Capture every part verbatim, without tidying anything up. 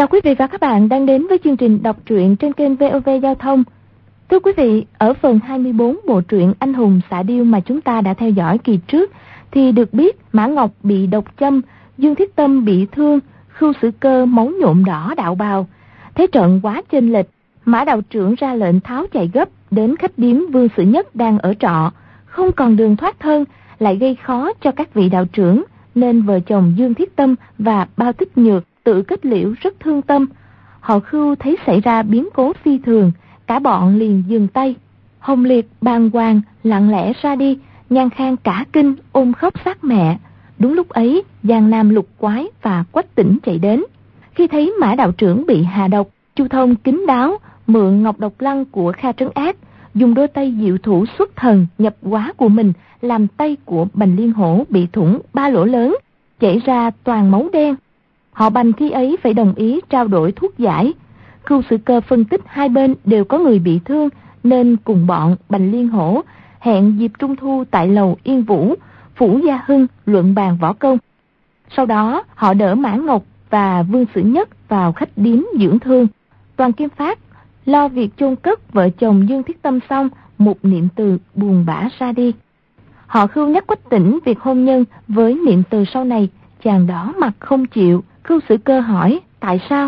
Chào quý vị và các bạn đang đến với chương trình đọc truyện trên kênh vê o vê Giao thông. Thưa quý vị, ở phần hai mươi bốn bộ truyện Anh hùng xạ điêu mà chúng ta đã theo dõi kỳ trước, thì được biết Mã Ngọc bị độc châm, Dương Thiết Tâm bị thương, Khưu Sử Cơ máu nhuộm đỏ đạo bào. Thế trận quá chênh lệch, Mã đạo trưởng ra lệnh tháo chạy gấp đến khách điếm Vương Sử Nhất đang ở trọ, không còn đường thoát thân, lại gây khó cho các vị đạo trưởng, nên vợ chồng Dương Thiết Tâm và Bao Tích Nhược tự kết liễu rất thương tâm. Họ Khưu thấy xảy ra biến cố phi thường, cả bọn liền dừng tay. Hồng Liệt bàng hoàng lặng lẽ ra đi, Nhan Khang cả kinh ôm khóc xác mẹ. Đúng lúc ấy, Giang Nam Lục Quái và Quách Tĩnh chạy đến. Khi thấy Mã đạo trưởng bị hạ độc, Chu Thông kín đáo mượn ngọc độc lăng của Kha Trấn Ác, dùng đôi tay diệu thủ xuất thần nhập hóa của mình làm tay của Bành Liên Hổ bị thủng ba lỗ lớn, chảy ra toàn máu đen. Họ Bành khi ấy phải đồng ý trao đổi thuốc giải. Khưu Sử Cơ phân tích hai bên đều có người bị thương, nên cùng bọn Bành Liên Hổ hẹn dịp trung thu tại lầu Yên Vũ, Phủ Gia Hưng luận bàn võ công. Sau đó họ đỡ Mã Ngọc và Vương Sử Nhất vào khách điếm dưỡng thương. Toàn Kim Phát lo việc chôn cất vợ chồng Dương Thiết Tâm xong, một niệm từ buồn bã ra đi. Họ Khưu nhắc Quách Tĩnh việc hôn nhân với niệm từ sau này, chàng đỏ mặt không chịu. Khưu Sử Cơ hỏi tại sao.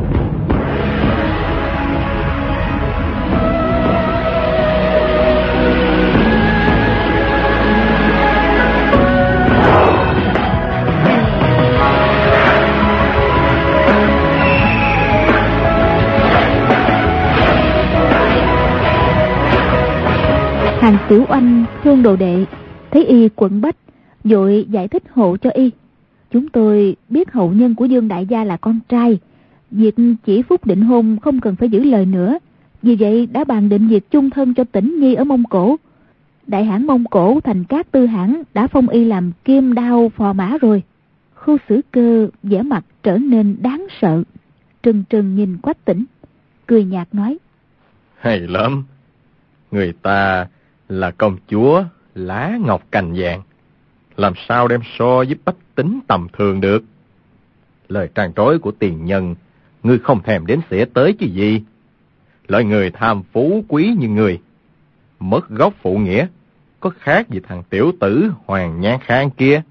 Hàng Tiểu Oanh thương đồ đệ, thấy y quẫn bách, vội giải thích hộ cho y. Chúng tôi biết hậu nhân của Dương đại gia là con trai, việc chỉ phúc định hôn không cần phải giữ lời nữa, vì vậy đã bàn định việc chung thân cho Tĩnh Nhi ở Mông Cổ. Đại hãn Mông Cổ Thành Cát Tư Hãn đã phong y làm kim đao phò mã rồi. Khưu Sử Cơ vẻ mặt trở nên đáng sợ, trừng trừng nhìn Quách Tĩnh, cười nhạt nói: hay lắm, người ta là công chúa lá ngọc cành vàng, làm sao đem so với Bách Tính tầm thường được. Lời tràn trối của tiền nhân ngươi không thèm đến xỉa tới chứ gì. Loại người tham phú quý như ngươi, mất gốc phụ nghĩa, có khác gì thằng tiểu tử Hoàng Nhan Khang kia.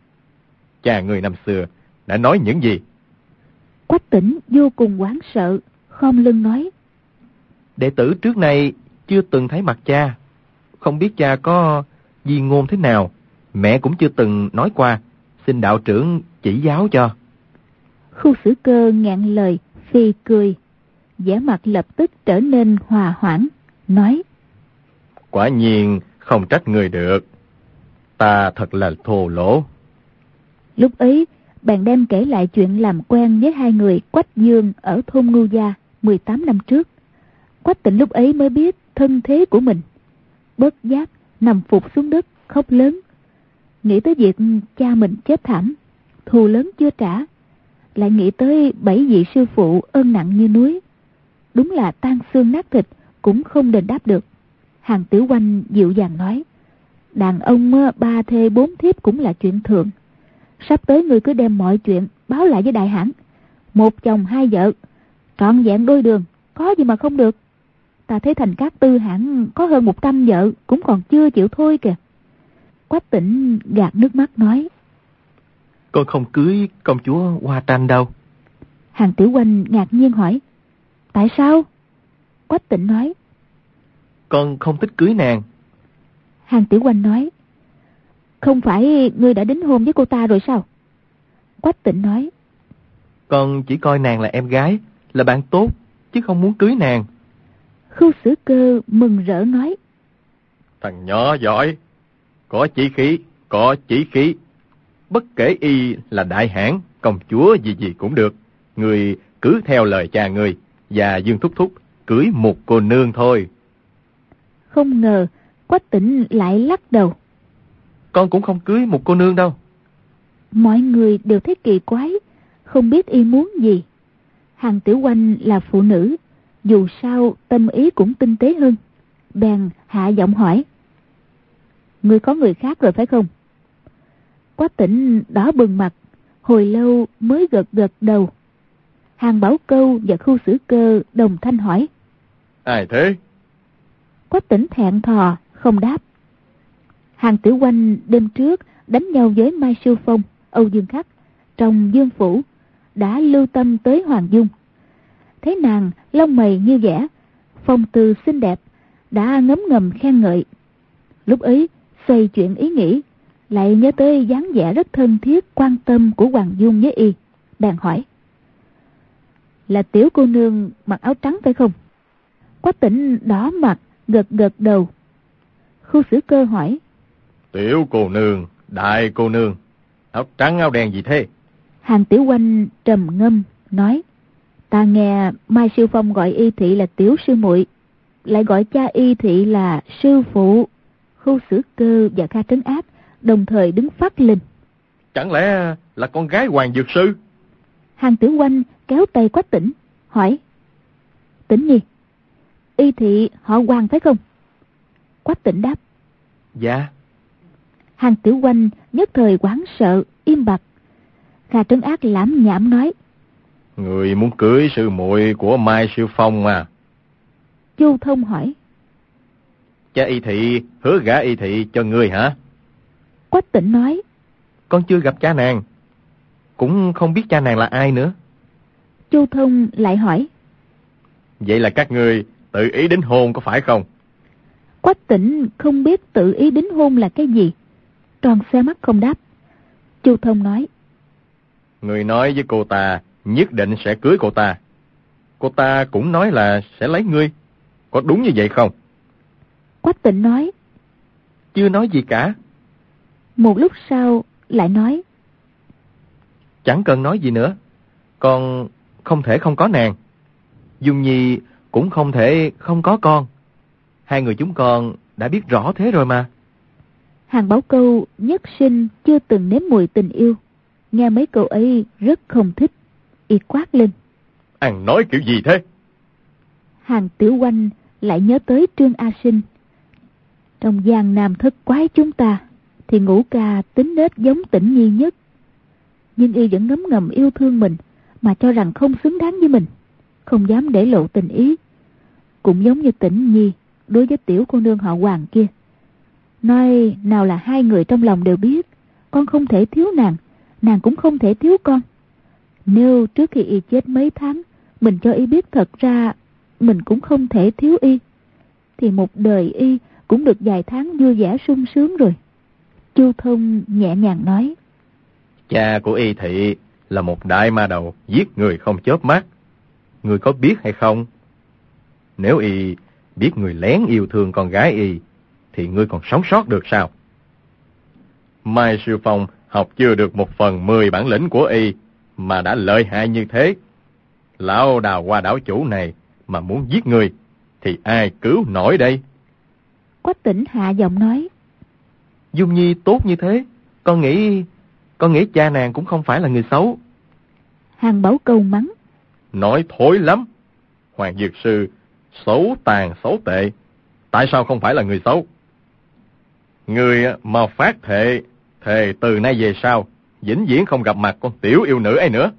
Cha ngươi năm xưa đã nói những gì? Quách Tĩnh vô cùng hoảng sợ, khom lưng nói: đệ tử trước nay chưa từng thấy mặt cha, không biết cha có di ngôn thế nào, mẹ cũng chưa từng nói qua, xin đạo trưởng chỉ giáo cho. Khưu Sử Cơ ngẹn lời phì cười, vẻ mặt lập tức trở nên hòa hoãn, nói: quả nhiên không trách người được, ta thật là thô lỗ. Lúc ấy bạn đem kể lại chuyện làm quen với hai người Quách Dương ở thôn Ngưu Gia mười tám năm trước. Quách Tĩnh lúc ấy mới biết thân thế của mình, bất giác nằm phục xuống đất khóc lớn, nghĩ tới việc cha mình chết thảm, thù lớn chưa trả, lại nghĩ tới bảy vị sư phụ ơn nặng như núi, đúng là tan xương nát thịt cũng không đền đáp được. Hàng Tiểu Oanh dịu dàng nói: đàn ông ba thê bốn thiếp cũng là chuyện thường, sắp tới người cứ đem mọi chuyện báo lại với đại hãn, một chồng hai vợ, trọn vẹn đôi đường, có gì mà không được. Ta thấy Thành Cát Tư Hãn có hơn một trăm vợ cũng còn chưa chịu thôi kìa. Quách Tĩnh gạt nước mắt nói: con không cưới công chúa Hoa Tranh đâu. Hàng Tiểu Oanh ngạc nhiên hỏi: tại sao? Quách Tĩnh nói: con không thích cưới nàng. Hàng Tiểu Oanh nói: không phải ngươi đã đính hôn với cô ta rồi sao? Quách Tĩnh nói: con chỉ coi nàng là em gái, là bạn tốt, chứ không muốn cưới nàng. Khưu Sử Cơ mừng rỡ nói: thằng nhỏ giỏi, có chí khí, có chí khí. Bất kể y là đại hãn, công chúa gì gì cũng được, người cứ theo lời cha người và Dương Thúc Thúc cưới một cô nương thôi. Không ngờ Quách Tĩnh lại lắc đầu: con cũng không cưới một cô nương đâu. Mọi người đều thấy kỳ quái, không biết y muốn gì. Hàng Tiểu Oanh là phụ nữ, dù sao tâm ý cũng tinh tế hơn, bèn hạ giọng hỏi: ngươi có người khác rồi phải không? Quách Tĩnh đỏ bừng mặt, hồi lâu mới gật gật đầu. Hàng Bảo Câu và Khu Xử Cơ đồng thanh hỏi: Ai thế? Quách Tỉnh thẹn thò không đáp. Hàng Tiểu Oanh đêm trước đánh nhau với Mai Sư Phong, Âu Dương Khắc trong Dương Phủ, đã lưu tâm tới Hoàng Dung. Thấy nàng lông mày như vẽ, phong tư xinh đẹp, đã ngấm ngầm khen ngợi. Lúc ấy xoay chuyện ý nghĩ, lại nhớ tới dáng vẻ rất thân thiết quan tâm của Hoàng Dung với y, bèn hỏi: Là tiểu cô nương mặc áo trắng phải không? Quách Tỉnh đỏ mặt gật gật đầu. Khu Xử Cơ hỏi: Tiểu cô nương, đại cô nương, áo trắng áo đen gì thế? Hàng Tiểu Oanh trầm ngâm nói: Ta nghe Mai Sư Phong gọi y thị là tiểu sư muội, lại gọi cha y thị là sư phụ. Khu Xử Cơ và Kha Trấn Ác đồng thời đứng phát lên. Chẳng lẽ là con gái Hoàng Dược Sư? Hàng Tiểu Oanh kéo tay Quách Tỉnh hỏi: Tỉnh nhi, y thị họ Hoàng phải không? Quách Tỉnh đáp: Dạ. Hàng Tiểu Oanh nhất thời hoảng sợ im bặt. Kha Trấn Ác lãm nhảm nói: Người muốn cưới sư muội của Mai Sư Phong mà. Chu Thông hỏi: Cha y thị hứa gả y thị cho ngươi hả? Quách Tỉnh nói: Con chưa gặp cha nàng, cũng không biết cha nàng là ai nữa. Chu Thông lại hỏi: Vậy là các ngươi tự ý đính hôn có phải không? Quách Tỉnh không biết tự ý đính hôn là cái gì, tròn xe mắt không đáp. Chu Thông nói: Người nói với cô ta nhất định sẽ cưới cô ta. Cô ta cũng nói là sẽ lấy ngươi, có đúng như vậy không? Quách Tỉnh nói: Chưa nói gì cả. Một lúc sau lại nói: Chẳng cần nói gì nữa, con không thể không có nàng. Dung Nhi cũng không thể không có con. Hai người chúng con đã biết rõ thế rồi mà. Hàng Bảo Câu nhất sinh chưa từng nếm mùi tình yêu, nghe mấy câu ấy rất không thích, y quát lên: Ăn nói kiểu gì thế? Hàng Tiểu Oanh lại nhớ tới Trương A Sinh. Trong giang nam thất quái chúng ta thì Ngũ Ca tính nết giống Tĩnh Nhi nhất, nhưng y vẫn ngấm ngầm yêu thương mình, mà cho rằng không xứng đáng với mình, không dám để lộ tình ý. Cũng giống như Tĩnh Nhi đối với tiểu cô nương họ Hoàng kia, nói nào là hai người trong lòng đều biết con không thể thiếu nàng, nàng cũng không thể thiếu con. Nếu trước khi y chết mấy tháng mình cho y biết thật ra mình cũng không thể thiếu y, thì một đời y cũng được vài tháng vui vẻ sung sướng rồi. Chu Thông nhẹ nhàng nói: Cha của y thị là một đại ma đầu giết người không chớp mắt. Người có biết hay không? Nếu y biết người lén yêu thương con gái y, thì ngươi còn sống sót được sao? Mai Sư Phong học chưa được một phần mười bản lĩnh của y mà đã lợi hại như thế. Lão Đào Hoa đảo chủ này mà muốn giết người thì ai cứu nổi đây? Quách Tỉnh hạ giọng nói: Dung Nhi tốt như thế, con nghĩ con nghĩ cha nàng cũng không phải là người xấu. Hàng Bảo Câu mắng: Nói thối lắm. Hoàng Dược Sư xấu tàn xấu tệ, tại sao không phải là người xấu? Người mà phát thệ, thề từ nay về sau vĩnh viễn không gặp mặt con tiểu yêu nữ ấy nữa.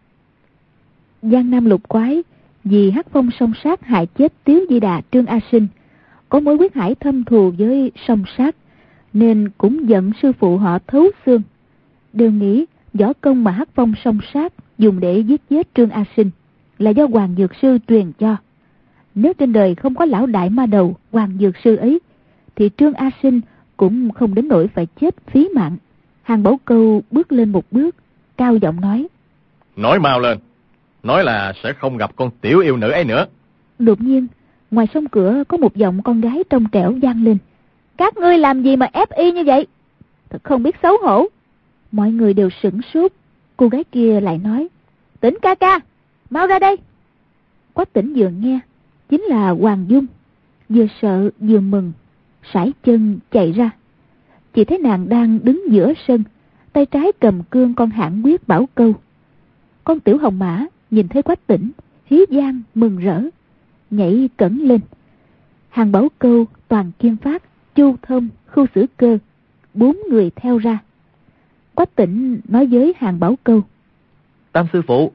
Giang Nam lục quái vì Hắc Phong song sát hại chết Tiếu Di Đà Trương A Sinh, có mối huyết hải thâm thù với song sát, nên cũng giận sư phụ họ thấu xương, đều nghĩ võ công mà Hắc Phong song sát dùng để giết chết Trương A Sinh là do Hoàng Dược Sư truyền cho. Nếu trên đời không có lão đại ma đầu Hoàng Dược Sư ấy, thì Trương A Sinh cũng không đến nỗi phải chết phí mạng. Hàng Bảo Câu bước lên một bước, cao giọng nói: Nói mau lên, nói là sẽ không gặp con tiểu yêu nữ ấy nữa. Đột nhiên, ngoài sông cửa có một giọng con gái trong trẻo vang lên: Các ngươi làm gì mà ép y như vậy? Thật không biết xấu hổ. Mọi người đều sửng sốt. Cô gái kia lại nói: Tỉnh ca ca, mau ra đây. Quách Tỉnh vừa nghe chính là Hoàng Dung, vừa sợ vừa mừng, sải chân chạy ra. Chỉ thấy nàng đang đứng giữa sân, tay trái cầm cương con hãn quyết Bảo Câu. Con tiểu hồng mã nhìn thấy Quách Tỉnh, hí vang mừng rỡ, nhảy cẩn lên. Hàng Bảo Câu, Toàn Kiên Phát, Chu Thông, Khu Xử Cơ, bốn người theo ra. Quách Tỉnh nói với Hàng Bảo Câu: Tam sư phụ,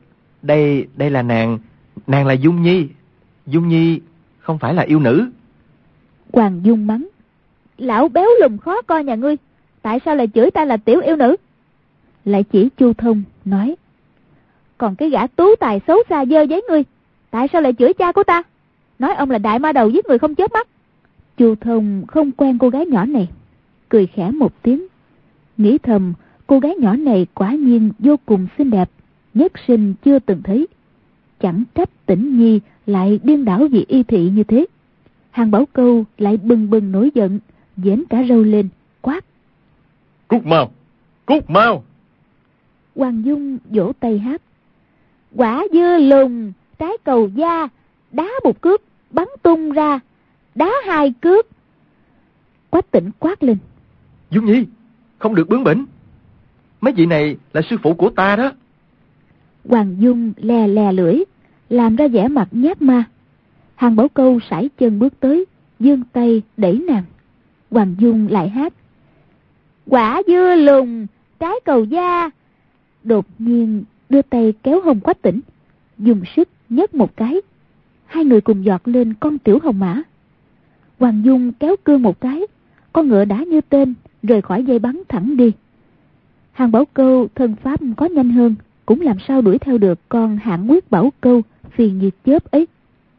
đây, đây là nàng, nàng là Dung Nhi. Dung Nhi không phải là yêu nữ. Hoàng Dung mắng: Lão béo lùm khó coi nhà ngươi, tại sao lại chửi ta là tiểu yêu nữ? Lại chỉ Chu Thông nói: Còn cái gã tú tài xấu xa dơ giấy ngươi, tại sao lại chửi cha của ta? Nói ông là đại ma đầu giết người không chớp mắt. Chu Thông không quen cô gái nhỏ này, cười khẽ một tiếng, nghĩ thầm cô gái nhỏ này quả nhiên vô cùng xinh đẹp, nhất sinh chưa từng thấy. Chẳng trách Tĩnh Nhi lại điên đảo vì y thị như thế. Hàng Bảo Câu lại bừng bừng nổi giận, vén cả râu lên quát: Cút mau, cút mau! Hoàng Dung vỗ tay hát: Quả dưa lùn trái cầu da, đá một cước bắn tung ra, đá hai cước. Quách Tĩnh quát lên: Dung Nhi, không được bướng bỉnh, mấy vị này là sư phụ của ta đó. Hoàng Dung lè lè lưỡi, làm ra vẻ mặt nhát ma. Hàng Bảo Câu sải chân bước tới, giương tay đẩy nàng. Hoàng Dung lại hát: Quả dưa lùn trái cầu da. Đột nhiên đưa tay kéo hông Quách Tĩnh, dùng sức nhấc một cái, hai người cùng giọt lên con tiểu hồng mã. Hoàng Dung kéo cương một cái, con ngựa đã như tên rời khỏi dây bắn thẳng đi. Hàng Bảo Câu thân pháp có nhanh hơn, cũng làm sao đuổi theo được con Hạng Quyết Bảo Câu phi như chớp ấy.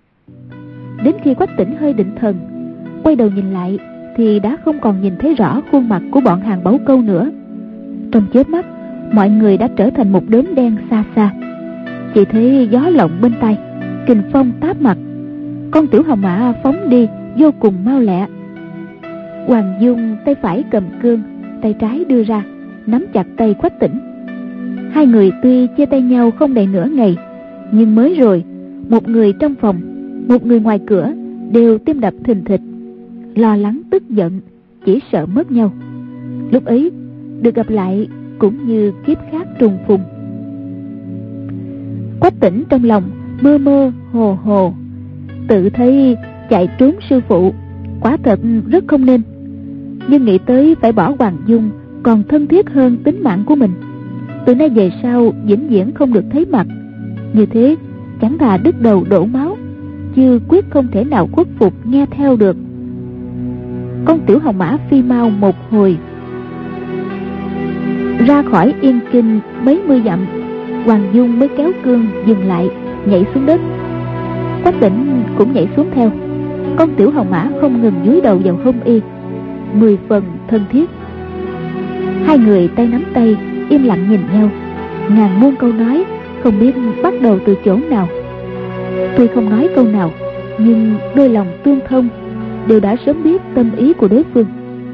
Đến khi Quách Tĩnh hơi định thần, quay đầu nhìn lại thì đã không còn nhìn thấy rõ khuôn mặt của bọn Hàng Bảo Câu nữa. Trong chớp mắt, mọi người đã trở thành một đốm đen xa xa. Chỉ thấy gió lộng bên tai, kình phong táp mặt, con tiểu hồng mã phóng đi vô cùng mau lẹ. Hoàng Dung tay phải cầm cương, tay trái đưa ra nắm chặt tay Quách Tĩnh. Hai người tuy chia tay nhau không đầy nửa ngày, nhưng mới rồi, một người trong phòng, một người ngoài cửa đều tim đập thình thịch, lo lắng tức giận, chỉ sợ mất nhau. Lúc ấy được gặp lại cũng như kiếp khác trùng phùng. Quách Tĩnh trong lòng mơ mơ hồ hồ, tự thấy chạy trốn sư phụ quả thật rất không nên, nhưng nghĩ tới phải bỏ Hoàng Dung còn thân thiết hơn tính mạng của mình, từ nay về sau vĩnh viễn không được thấy mặt, như thế chẳng thà đứt đầu đổ máu, chứ quyết không thể nào khuất phục nghe theo được. Con tiểu hồng mã phi mau một hồi, ra khỏi Yên Kinh mấy mươi dặm, Hoàng Dung mới kéo cương dừng lại, nhảy xuống đất. Quách Tĩnh cũng nhảy xuống theo. Con tiểu hồng mã không ngừng dúi đầu vào hông y, mười phần thân thiết. Hai người tay nắm tay, im lặng nhìn nhau, ngàn muôn câu nói không biết bắt đầu từ chỗ nào. Tuy không nói câu nào, nhưng đôi lòng tương thông, đều đã sớm biết tâm ý của đối phương.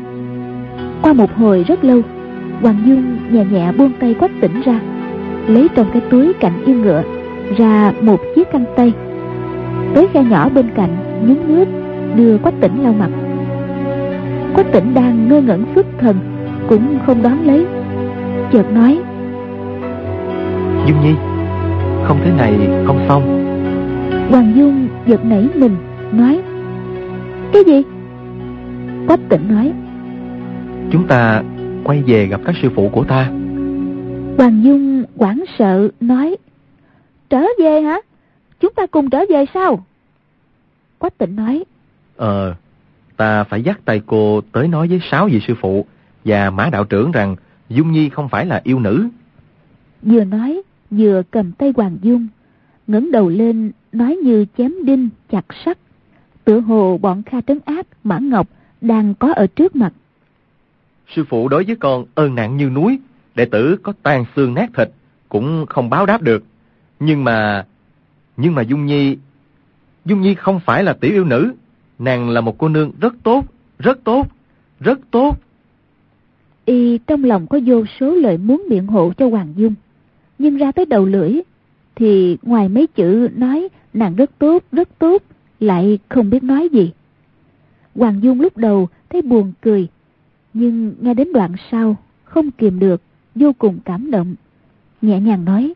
Qua một hồi rất lâu, Hoàng Dung nhẹ nhẹ buông tay Quách Tĩnh ra, lấy trong cái túi cạnh yên ngựa ra một chiếc khăn tay, tới khe nhỏ bên cạnh nhúng nước đưa Quách Tĩnh lau mặt. Quách Tĩnh đang ngơ ngẩn xuất thần, cũng không đón lấy, chợt nói: Dung Nhi, không thế này không xong. Hoàng Dung giật nảy mình, nói: Cái gì? Quách Tĩnh nói: Chúng ta quay về gặp các sư phụ của ta. Hoàng Dung hoảng sợ nói: Trở về hả? Chúng ta cùng trở về sao? Quách Tĩnh nói: Ờ, ta phải dắt tay cô tới nói với sáu vị sư phụ và Mã đạo trưởng rằng Dung Nhi không phải là yêu nữ. Vừa nói vừa cầm tay Hoàng Dung, ngẩng đầu lên nói như chém đinh chặt sắt, tựa hồ bọn Kha Trấn Ác, Mã Ngọc đang có ở trước mặt. Sư phụ đối với con ơn nặng như núi, đệ tử có tan xương nát thịt cũng không báo đáp được. Nhưng mà, nhưng mà Dung Nhi, Dung Nhi không phải là tiểu yêu nữ. Nàng là một cô nương rất tốt, rất tốt, rất tốt. Y trong lòng có vô số lời muốn biện hộ cho Hoàng Dung, nhưng ra tới đầu lưỡi thì ngoài mấy chữ nói nàng rất tốt, rất tốt, lại không biết nói gì. Hoàng Dung lúc đầu thấy buồn cười, nhưng nghe đến đoạn sau không kìm được, vô cùng cảm động, nhẹ nhàng nói: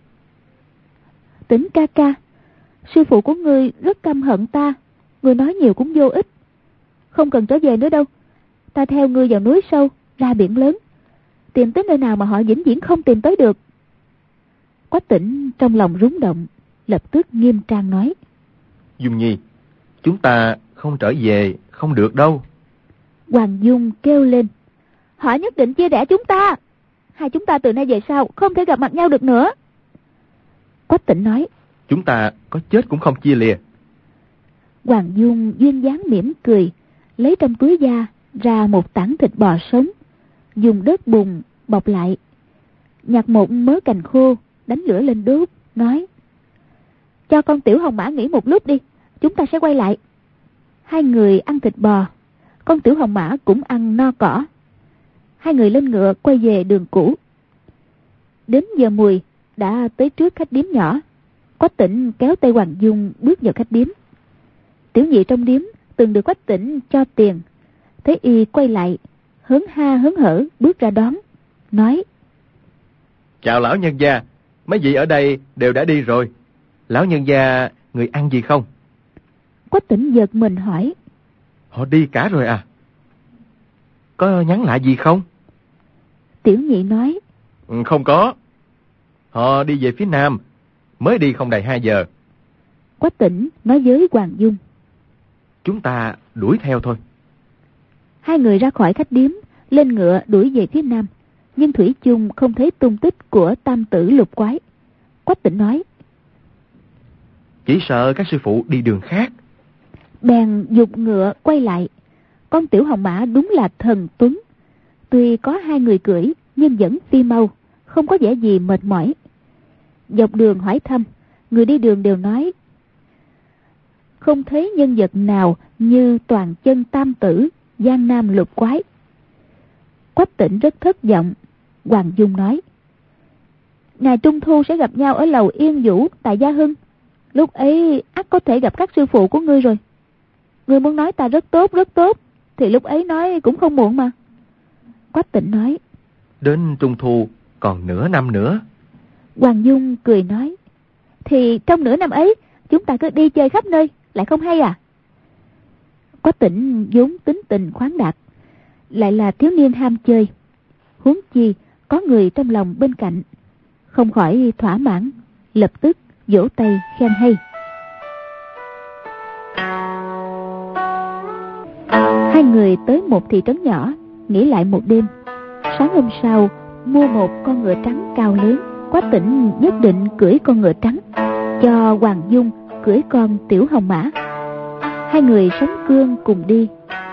Tĩnh ca ca, sư phụ của ngươi rất căm hận ta, ngươi nói nhiều cũng vô ích, không cần trở về nữa đâu. Ta theo ngươi vào núi sâu, ra biển lớn, tìm tới nơi nào mà họ vĩnh viễn không tìm tới được. Quách Tĩnh trong lòng rúng động, lập tức nghiêm trang nói: Dung Nhi, chúng ta không trở về không được đâu. Hoàng Dung kêu lên: Họ nhất định chia rẽ chúng ta. Hai chúng ta từ nay về sau không thể gặp mặt nhau được nữa. Quách Tĩnh nói: Chúng ta có chết cũng không chia lìa. Hoàng Dung duyên dáng mỉm cười, lấy trong túi da ra một tảng thịt bò sống, dùng đất bùn bọc lại, nhặt một mớ cành khô, đánh lửa lên đốt, nói: Cho con Tiểu Hồng Mã nghỉ một lúc đi, chúng ta sẽ quay lại. Hai người ăn thịt bò, con Tiểu Hồng Mã cũng ăn no cỏ. Hai người lên ngựa quay về đường cũ. Đến giờ mùi đã tới trước khách điếm nhỏ. Quách Tĩnh kéo tay Hoàng Dung bước vào khách điếm. Tiểu nhị trong điếm từng được Quách Tĩnh cho tiền, thấy y quay lại, hớn ha hớn hở bước ra đón, nói: Chào lão nhân gia, mấy vị ở đây đều đã đi rồi. Lão nhân gia, người ăn gì không? Quách Tĩnh giật mình hỏi: Họ đi cả rồi à? Có nhắn lại gì không? Tiểu nhị nói: Ừ, không có. Họ đi về phía nam, mới đi không đầy hai giờ. Quách Tĩnh nói với Hoàng Dung: Chúng ta đuổi theo thôi. Hai người ra khỏi khách điếm, lên ngựa đuổi về phía nam, nhưng thủy chung không thấy tung tích của tam tử Lục Quái. Quách Tĩnh nói: Chỉ sợ các sư phụ đi đường khác. Bèn giục ngựa quay lại. Con Tiểu Hồng Mã đúng là thần tuấn, tuy có hai người cưỡi nhưng vẫn phi mau, không có vẻ gì mệt mỏi. Dọc đường hỏi thăm, người đi đường đều nói không thấy nhân vật nào như toàn chân tam tử Giang Nam Lục Quái. Quách Tĩnh rất thất vọng. Hoàng Dung nói: Ngày Trung Thu sẽ gặp nhau ở lầu Yên Vũ tại Gia Hưng, lúc ấy ắt có thể gặp các sư phụ của ngươi rồi. Ngươi muốn nói ta rất tốt rất tốt thì lúc ấy nói cũng không muộn mà. Quách Tĩnh nói: Đến Trung Thu còn nửa năm nữa. Hoàng Dung cười nói: Thì trong nửa năm ấy chúng ta cứ đi chơi khắp nơi, lại không hay à? Quách Tĩnh vốn tính tình khoáng đạt, lại là thiếu niên ham chơi, huống chi có người trong lòng bên cạnh, không khỏi thỏa mãn, lập tức vỗ tay khen hay. Hai người tới một thị trấn nhỏ, nghỉ lại một đêm. Sáng hôm sau mua một con ngựa trắng cao lớn. Quách Tĩnh nhất định cưỡi con ngựa trắng, cho Hoàng Dung cưỡi con Tiểu Hồng Mã. Hai người sánh cương cùng đi.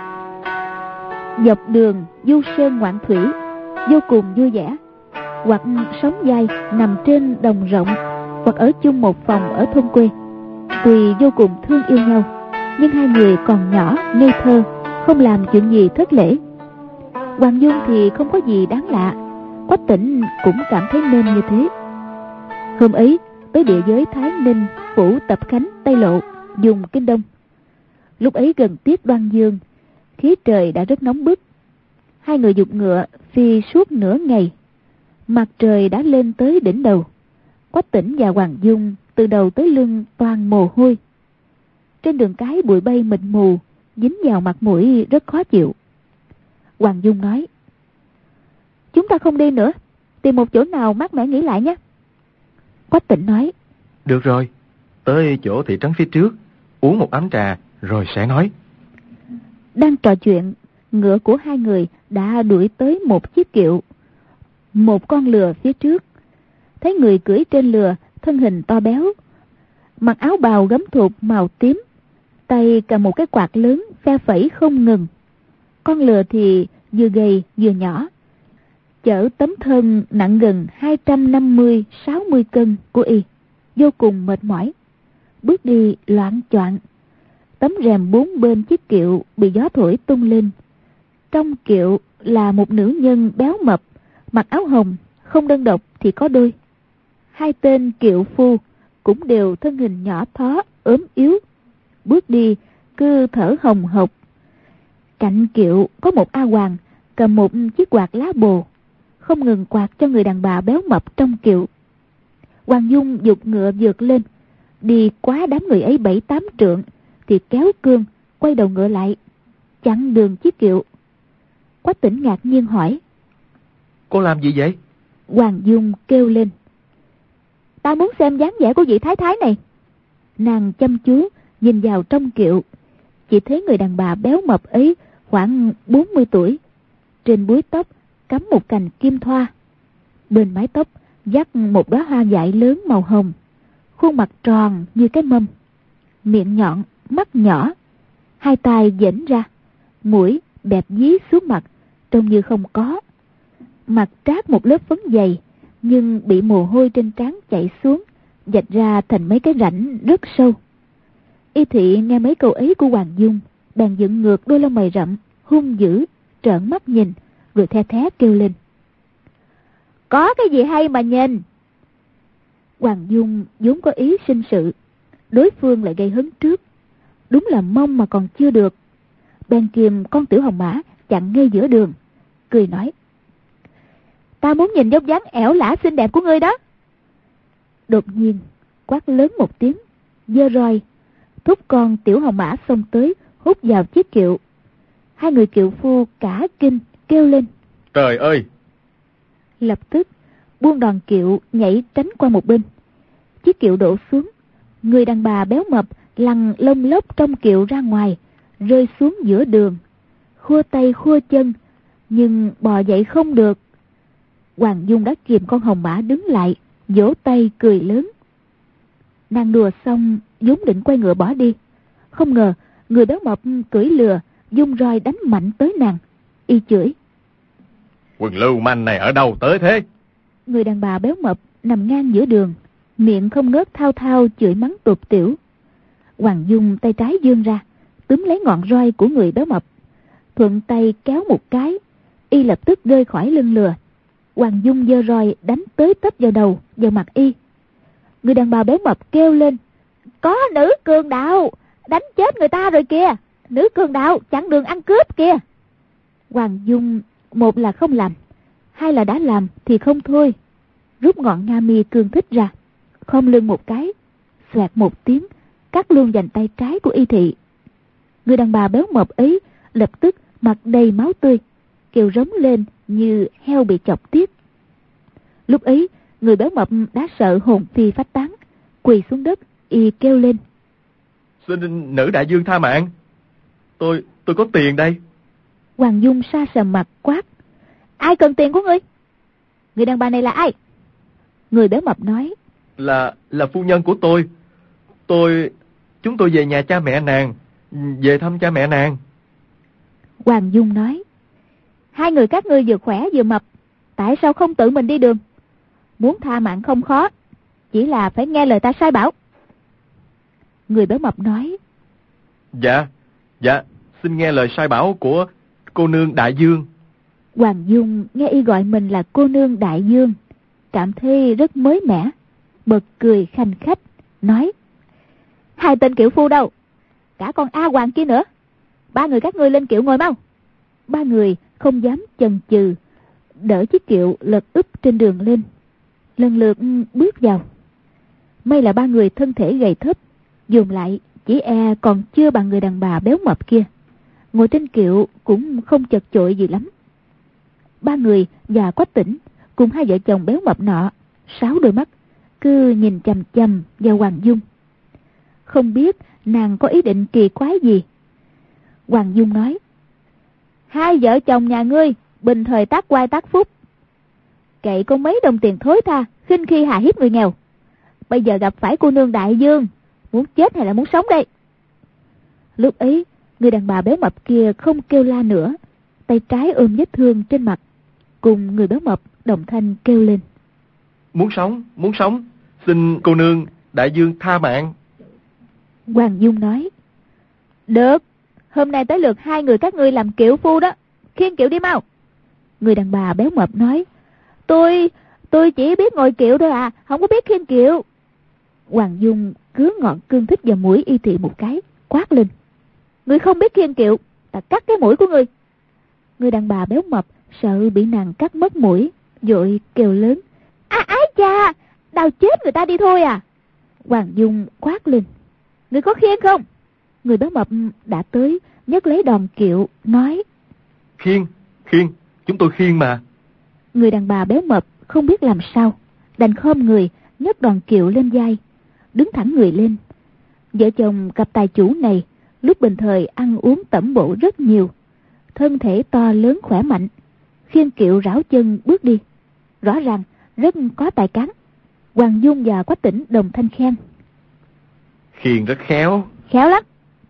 Dọc đường du sơn ngoạn thủy, vô cùng vui vẻ. Hoặc sống dai nằm trên đồng rộng, hoặc ở chung một phòng ở thôn quê. Tuy vô cùng thương yêu nhau, nhưng hai người còn nhỏ ngây thơ, không làm chuyện gì thất lễ. Hoàng Dung thì không có gì đáng lạ, Quách Tĩnh cũng cảm thấy nên như thế. Hôm ấy tới địa giới Thái Ninh, phủ Tập Khánh, Tây Lộ, vùng Kinh Đông. Lúc ấy gần tiết Đoan Dương, khí trời đã rất nóng bức. Hai người giục ngựa phi suốt nửa ngày. Mặt trời đã lên tới đỉnh đầu. Quách Tĩnh và Hoàng Dung từ đầu tới lưng toàn mồ hôi. Trên đường cái bụi bay mịt mù, dính vào mặt mũi rất khó chịu. Hoàng Dung nói: Chúng ta không đi nữa, tìm một chỗ nào mát mẻ nghỉ lại nhé. Quách Tĩnh nói: Được rồi, tới chỗ thị trấn phía trước, uống một ấm trà rồi sẽ nói. Đang trò chuyện, ngựa của hai người đã đuổi tới một chiếc kiệu. Một con lừa phía trước. Thấy người cưỡi trên lừa, thân hình to béo, mặc áo bào gấm thụt màu tím, tay cầm một cái quạt lớn phe phẩy không ngừng. Con lừa thì vừa gầy vừa nhỏ, chở tấm thân nặng gần hai trăm năm mươi đến sáu mươi cân của y, vô cùng mệt mỏi, bước đi loạng choạng. Tấm rèm bốn bên chiếc kiệu bị gió thổi tung lên. Trong kiệu là một nữ nhân béo mập, mặc áo hồng, không đơn độc thì có đôi. Hai tên kiệu phu cũng đều thân hình nhỏ thó, ốm yếu, bước đi cứ thở hồng hộc. Cạnh kiệu có một A Hoàng cầm một chiếc quạt lá bồ, không ngừng quạt cho người đàn bà béo mập trong kiệu. Hoàng Dung giục ngựa vượt lên, đi quá đám người ấy bảy tám trượng thì kéo cương, quay đầu ngựa lại, chặn đường chiếc kiệu. Quách Tĩnh ngạc nhiên hỏi: Cô làm gì vậy? Hoàng Dung kêu lên: Ta muốn xem dáng vẻ của vị thái thái này. Nàng chăm chú nhìn vào trong kiệu, chỉ thấy người đàn bà béo mập ấy khoảng bốn mươi tuổi. Trên búi tóc cắm một cành kim thoa, bên mái tóc dắt một đóa hoa dại lớn màu hồng, khuôn mặt tròn như cái mâm, miệng nhọn, mắt nhỏ, hai tay dễn ra, mũi bẹp dí xuống mặt, trông như không có. Mặt trát một lớp phấn dày, nhưng bị mồ hôi trên trán chảy xuống, vạch ra thành mấy cái rãnh rất sâu. Y Thị nghe mấy câu ấy của Hoàng Dung, bèn dựng ngược đôi lông mày rậm, hung dữ, trợn mắt nhìn, rồi the thé kêu lên: Có cái gì hay mà nhìn? Hoàng Dung vốn có ý sinh sự, đối phương lại gây hấn trước, đúng là mong mà còn chưa được. Bèn kìm con tiểu hồng mã chặn ngay giữa đường, cười nói: Ta muốn nhìn dốc dáng ẻo lả xinh đẹp của ngươi đó. Đột nhiên quát lớn một tiếng, giơ roi thúc con tiểu hồng mã xông tới, hút vào chiếc kiệu. Hai người kiệu phu cả kinh kêu lên: Trời ơi! Lập tức buông đòn kiệu nhảy tránh qua một bên. Chiếc kiệu đổ xuống, người đàn bà béo mập lăn lông lốc trong kiệu ra ngoài, rơi xuống giữa đường, khua tay khua chân, nhưng bò dậy không được. Hoàng Dung đã kìm con hồng mã đứng lại, vỗ tay cười lớn. Nàng đùa xong vốn định quay ngựa bỏ đi, không ngờ người béo mập cưỡi lừa dung roi đánh mạnh tới nàng. Y chửi: Quần lưu manh này ở đâu tới thế? Người đàn bà béo mập nằm ngang giữa đường, miệng không ngớt thao thao chửi mắng tục tiểu. Hoàng Dung tay trái vươn ra, túm lấy ngọn roi của người béo mập, thuận tay kéo một cái, y lập tức rơi khỏi lưng lừa. Hoàng Dung giơ roi đánh tới tấp vào đầu, vào mặt y. Người đàn bà béo mập kêu lên: Có nữ cường đạo, đánh chết người ta rồi kìa, nữ cường đạo chặn đường ăn cướp kìa. Hoàng Dung một là không làm, hai là đã làm thì không thôi, rút ngọn nga mi cương thích ra, khom lưng một cái, xoẹt một tiếng, cắt luôn vành tay trái của Y Thị. Người đàn bà béo mập ấy lập tức mặt đầy máu tươi, kêu rống lên như heo bị chọc tiết. Lúc ấy người béo mập đã sợ hồn phi phách tán, quỳ xuống đất, y kêu lên: Xin nữ đại dương tha mạng, tôi tôi có tiền đây. Hoàng Dung sa sầm mặt quát: Ai cần tiền của ngươi? Người đàn bà này là ai? Người béo mập nói: Là là phu nhân của tôi. Tôi chúng tôi về nhà cha mẹ nàng, về thăm cha mẹ nàng. Hoàng Dung nói: Hai người các ngươi vừa khỏe vừa mập, tại sao không tự mình đi đường? Muốn tha mạng không khó, chỉ là phải nghe lời ta sai bảo. Người béo mập nói: Dạ, dạ, xin nghe lời sai bảo của cô nương đại dương. Hoàng Dung nghe y gọi mình là cô nương đại dương, cảm thấy rất mới mẻ, bật cười khanh khách, nói: Hai tên kiệu phu đâu? Cả con A Hoàng kia nữa. Ba người các ngươi lên kiệu ngồi mau. Ba người không dám chần chừ, đỡ chiếc kiệu lật úp trên đường lên, lần lượt bước vào. May là ba người thân thể gầy thấp, dồn lại chỉ e còn chưa bằng người đàn bà béo mập kia, ngồi trên kiệu cũng không chật chội gì lắm. Ba người và Quách Tĩnh cùng hai vợ chồng béo mập nọ, sáu đôi mắt cứ nhìn chằm chằm vào Hoàng Dung, không biết nàng có ý định kỳ quái gì. Hoàng Dung nói: Hai vợ chồng nhà ngươi bình thời tác oai tác phúc, cậy có mấy đồng tiền thối tha, khinh khi hà hiếp người nghèo. Bây giờ gặp phải cô nương đại dương, muốn chết hay là muốn sống đây? Lúc ấy người đàn bà béo mập kia không kêu la nữa, tay trái ôm vết thương trên mặt, cùng người béo mập đồng thanh kêu lên: Muốn sống, muốn sống, xin cô nương đại dương tha mạng. Hoàng Dung nói: Được, hôm nay tới lượt hai người các ngươi làm kiệu phu đó, khiêng kiệu đi mau. Người đàn bà béo mập nói: Tôi, tôi chỉ biết ngồi kiệu thôi à, không có biết khiêng kiệu. Hoàng Dung cứa ngọn cương thích vào mũi Y Thị một cái, quát lên: Ngươi không biết khiêng kiệu, ta cắt cái mũi của ngươi. Người đàn bà béo mập sợ bị nàng cắt mất mũi, vội kêu lớn: À ái cha, đau chết người ta đi thôi à. Hoàng Dung quát lên: Ngươi có khiêng không? Người béo mập đã tới, nhấc lấy đòn kiệu, nói: Khiêng, khiêng, chúng tôi khiêng mà. Người đàn bà béo mập không biết làm sao, đành khom người, nhấc đòn kiệu lên vai, đứng thẳng người lên. Vợ chồng cặp tài chủ này lúc bình thời ăn uống tẩm bổ rất nhiều, thân thể to lớn khỏe mạnh, khiêng kiệu rảo chân bước đi, rõ ràng rất có tài cán. Hoàng Dung và Quách Tĩnh đồng thanh khen. Khiêng rất khéo. Khéo lắm.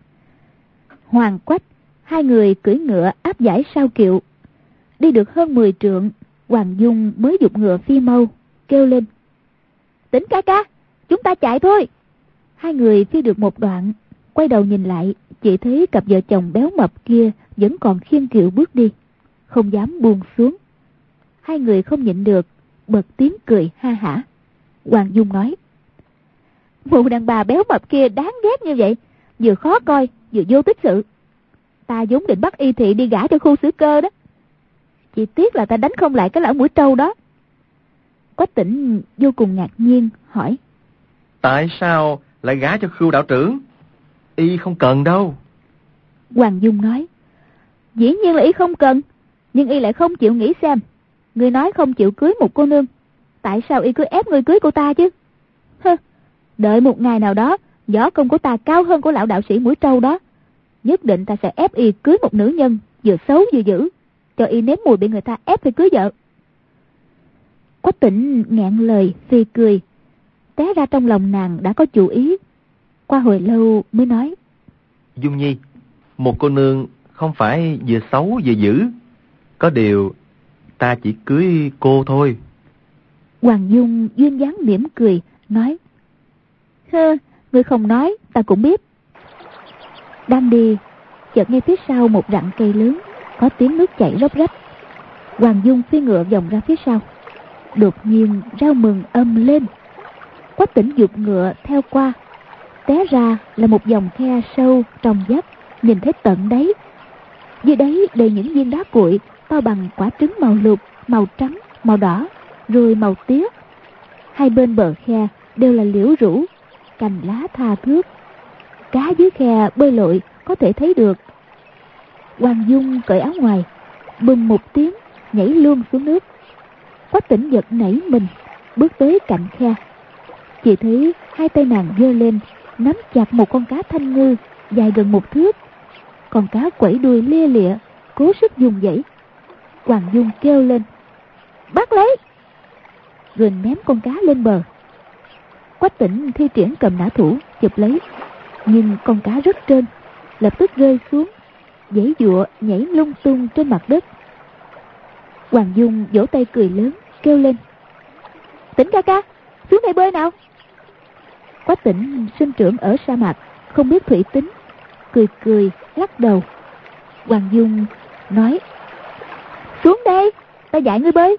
Hoàng Quách, hai người cưỡi ngựa áp giải sau kiệu. Đi được hơn mười trượng, Hoàng Dung mới giục ngựa phi mau, kêu lên: Tĩnh ca ca, chúng ta chạy thôi. Hai người phi được một đoạn, quay đầu nhìn lại, chỉ thấy cặp vợ chồng béo mập kia vẫn còn khiêng kiệu bước đi, không dám buông xuống. Hai người không nhịn được, bật tiếng cười ha hả. Hoàng Dung nói: Mụ đàn bà béo mập kia đáng ghét như vậy, vừa khó coi vừa vô tích sự. Ta vốn định bắt Y Thị đi gả cho khu xử cơ đó, chỉ tiếc là ta đánh không lại cái lão mũi trâu đó. Quách Tĩnh vô cùng ngạc nhiên hỏi: Tại sao lại gả cho Khưu đạo trưởng? Y không cần đâu. Hoàng Dung nói: Dĩ nhiên là Y không cần, nhưng Y lại không chịu nghĩ xem. Ngươi nói không chịu cưới một cô nương, tại sao Y cứ ép ngươi cưới cô ta chứ? Hơ, đợi một ngày nào đó võ công của ta cao hơn của lão đạo sĩ mũi trâu đó, nhất định ta sẽ ép Y cưới một nữ nhân vừa xấu vừa dữ, cho Y nếm mùi bị người ta ép phải cưới vợ. Quách Tĩnh nghẹn lời phì cười, té ra trong lòng nàng đã có chủ ý. Qua hồi lâu mới nói: Dung Nhi, một cô nương không phải vừa xấu vừa dữ, có điều ta chỉ cưới cô thôi. Hoàng Dung duyên dáng mỉm cười nói: Hơ, ngươi không nói ta cũng biết. Đang đi, chợt nghe phía sau một rặng cây lớn có tiếng nước chảy róc rách. Hoàng Dung phi ngựa vòng ra phía sau, đột nhiên rao mừng ầm lên. Quách Tĩnh giục ngựa theo qua, té ra là một dòng khe sâu trong vắt, nhìn thấy tận đáy. Dưới đáy đầy những viên đá cuội to bằng quả trứng màu lục, màu trắng, màu đỏ, rồi màu tía. Hai bên bờ khe đều là liễu rũ, cành lá tha thướt. Cá dưới khe bơi lội có thể thấy được. Hoàng Dung cởi áo ngoài, bùm một tiếng nhảy luôn xuống nước. Quách Tĩnh giật nảy mình, bước tới cạnh khe. Chỉ thấy hai tay nàng giơ lên, nắm chặt một con cá thanh ngư dài gần một thước. Con cá quẩy đuôi lia lịa, cố sức dùng dãy. Hoàng Dung kêu lên: Bắt lấy! Rồi ném con cá lên bờ. Quách Tĩnh thi triển cầm nã thủ chụp lấy, nhưng con cá rất trơn, lập tức rơi xuống, giãy giụa nhảy lung tung trên mặt đất. Hoàng Dung vỗ tay cười lớn, kêu lên: Tĩnh ca ca, xuống đây bơi nào! Quách Tĩnh sinh trưởng ở sa mạc, không biết thủy tính, cười cười lắc đầu. Hoàng Dung nói: Xuống đây, ta dạy ngươi bơi.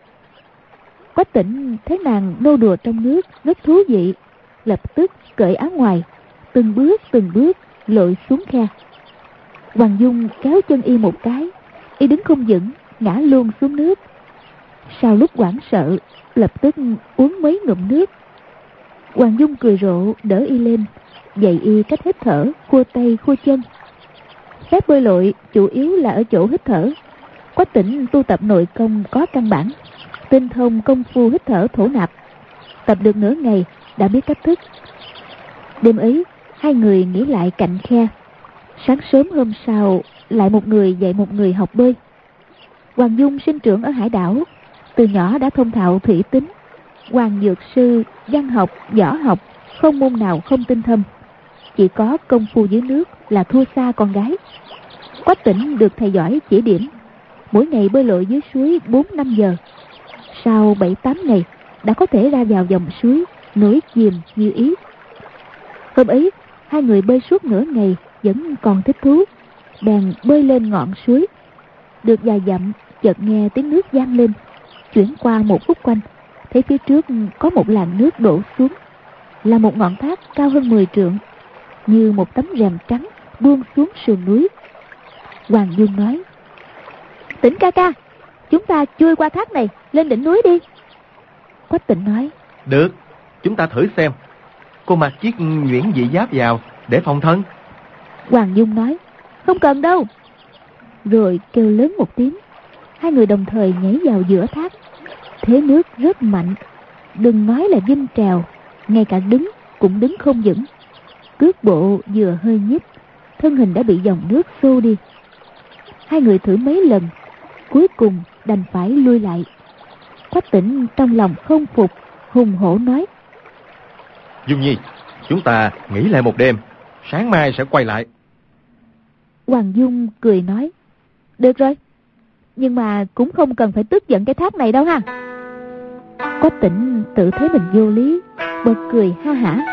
Quách Tĩnh thấy nàng nô đùa trong nước rất thú vị, lập tức cởi áo ngoài, từng bước từng bước lội xuống khe. Hoàng Dung kéo chân Y một cái, Y đứng không vững, ngã luôn xuống nước. Sau lúc hoảng sợ, lập tức uống mấy ngụm nước. Hoàng Dung cười rộ đỡ Y lên, dạy Y cách hít thở, khua tay khua chân. Phép bơi lội chủ yếu là ở chỗ hít thở. Quách Tĩnh tu tập nội công có căn bản, tinh thông công phu hít thở thổ nạp. Tập được nửa ngày đã biết cách thức. Đêm ấy hai người nghỉ lại cạnh khe. Sáng sớm hôm sau lại một người dạy một người học bơi. Hoàng Dung sinh trưởng ở hải đảo, từ nhỏ đã thông thạo thủy tính. Hoàng dược sư, văn học, võ học không môn nào không tinh thâm, chỉ có công phu dưới nước là thua xa con gái. Quách Tĩnh được thầy giỏi chỉ điểm, mỗi ngày bơi lội dưới suối bốn năm giờ. Sau bảy tám ngày đã có thể ra vào dòng suối, nổi chìm như ý. Hôm ấy hai người bơi suốt nửa ngày vẫn còn thích thú, bèn bơi lên ngọn suối. Được vài dặm, chợt nghe tiếng nước vang lên. Chuyển qua một khúc quanh, thấy phía trước có một làn nước đổ xuống, là một ngọn thác cao hơn mười trượng, như một tấm rèm trắng buông xuống sườn núi. Hoàng Dung nói: Tĩnh ca ca, chúng ta chui qua thác này lên đỉnh núi đi. Quách Tĩnh nói: Được, chúng ta thử xem. Cô mặc chiếc nhuyễn dị giáp vào để phòng thân. Hoàng Dung nói: Không cần đâu. Rồi kêu lớn một tiếng, hai người đồng thời nhảy vào giữa thác. Thế nước rất mạnh, đừng nói là vinh trèo, ngay cả đứng cũng đứng không vững. Cước bộ vừa hơi nhích, thân hình đã bị dòng nước xô đi. Hai người thử mấy lần, cuối cùng đành phải lui lại. Quách Tĩnh trong lòng không phục, hùng hổ nói: Dung Nhi, chúng ta nghỉ lại một đêm, sáng mai sẽ quay lại. Hoàng Dung cười nói: Được rồi, nhưng mà cũng không cần phải tức giận cái thác này đâu ha. Quách Tĩnh tự thấy mình vô lý, bật cười ha hả.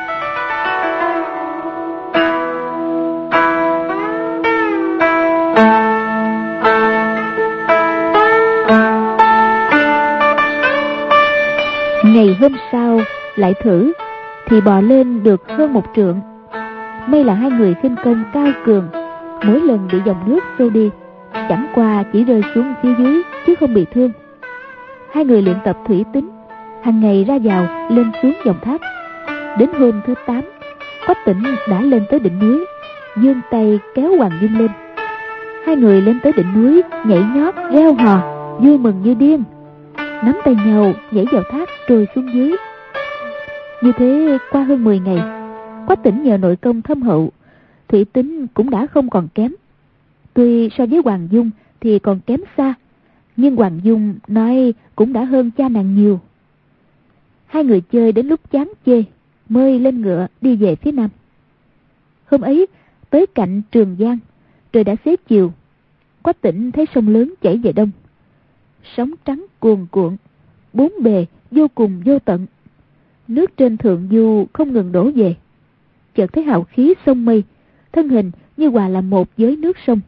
Ngày hôm sau lại thử, thì bò lên được hơn một trượng. May là hai người khinh công cao cường, mỗi lần bị dòng nước xô đi, chẳng qua chỉ rơi xuống phía dưới chứ không bị thương. Hai người luyện tập thủy tính, hàng ngày ra vào lên xuống dòng thác. Đến hôm thứ tám, Quách Tĩnh đã lên tới đỉnh núi, giương tay kéo Hoàng Dung lên. Hai người lên tới đỉnh núi, nhảy nhót reo hò, vui mừng như điên, nắm tay nhau nhảy vào thác rồi xuống dưới. Như thế qua hơn mười ngày, Quách Tĩnh nhờ nội công thâm hậu, thủy tính cũng đã không còn kém. Tuy so với Hoàng Dung thì còn kém xa, nhưng Hoàng Dung nói cũng đã hơn cha nàng nhiều. Hai người chơi đến lúc chán chê, mới lên ngựa đi về phía nam. Hôm ấy tới cạnh Trường Giang, trời đã xế chiều. Quách Tĩnh thấy sông lớn chảy về đông, sóng trắng cuồn cuộn, bốn bề vô cùng vô tận. Nước trên thượng du không ngừng đổ về. Chợt thấy hào khí sông mây, thân hình như hòa làm một với nước sông.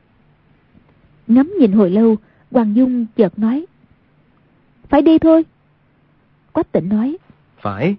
Ngắm nhìn hồi lâu, Hoàng Dung chợt nói: Phải đi thôi. Quách Tĩnh nói: Phải.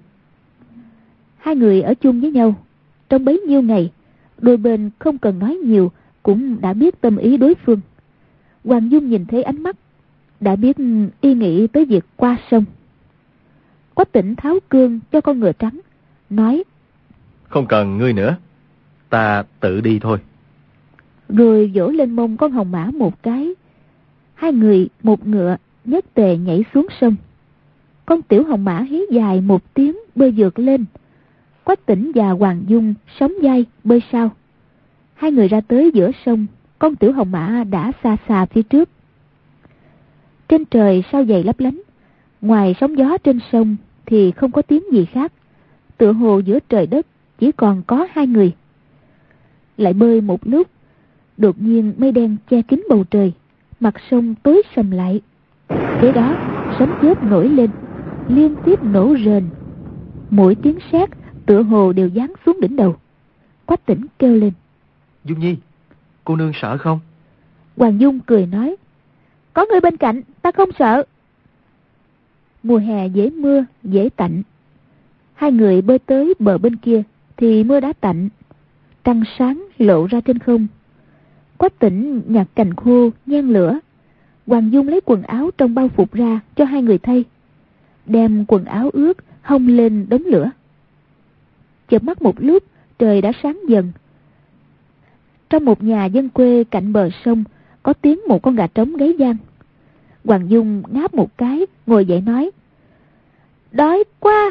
Hai người ở chung với nhau trong bấy nhiêu ngày, đôi bên không cần nói nhiều cũng đã biết tâm ý đối phương. Hoàng Dung nhìn thấy ánh mắt, đã biết y nghĩ tới việc qua sông. Quách Tĩnh tháo cương cho con ngựa trắng, nói: Không cần ngươi nữa, ta tự đi thôi. Rồi vỗ lên mông con hồng mã một cái. Hai người một ngựa nhất tề nhảy xuống sông. Con tiểu hồng mã hí dài một tiếng bơi vượt lên. Quách Tĩnh và Hoàng Dung sóng vai bơi sau. Hai người ra tới giữa sông, con tiểu hồng mã đã xa xa phía trước. Trên trời sao dày lấp lánh, ngoài sóng gió trên sông thì không có tiếng gì khác, tựa hồ giữa trời đất chỉ còn có hai người. Lại bơi một lúc, đột nhiên mây đen che kín bầu trời, mặt sông tối sầm lại. Kế đó sấm chớp nổi lên, liên tiếp nổ rền, mỗi tiếng sét tựa hồ đều giáng xuống đỉnh đầu. Quách Tĩnh kêu lên: Dung Nhi, cô nương sợ không? Hoàng Dung cười nói: Có người bên cạnh, ta không sợ. Mùa hè dễ mưa, dễ tạnh. Hai người bơi tới bờ bên kia thì mưa đã tạnh, trăng sáng lộ ra trên không. Quách Tĩnh nhặt cành khô nhen lửa. Hoàng Dung lấy quần áo trong bao phục ra cho hai người thay, đem quần áo ướt hong lên đống lửa. Chợp mắt một lúc, trời đã sáng dần. Trong một nhà dân quê cạnh bờ sông có tiếng một con gà trống gáy vang. Hoàng Dung ngáp một cái, ngồi dậy nói: Đói quá.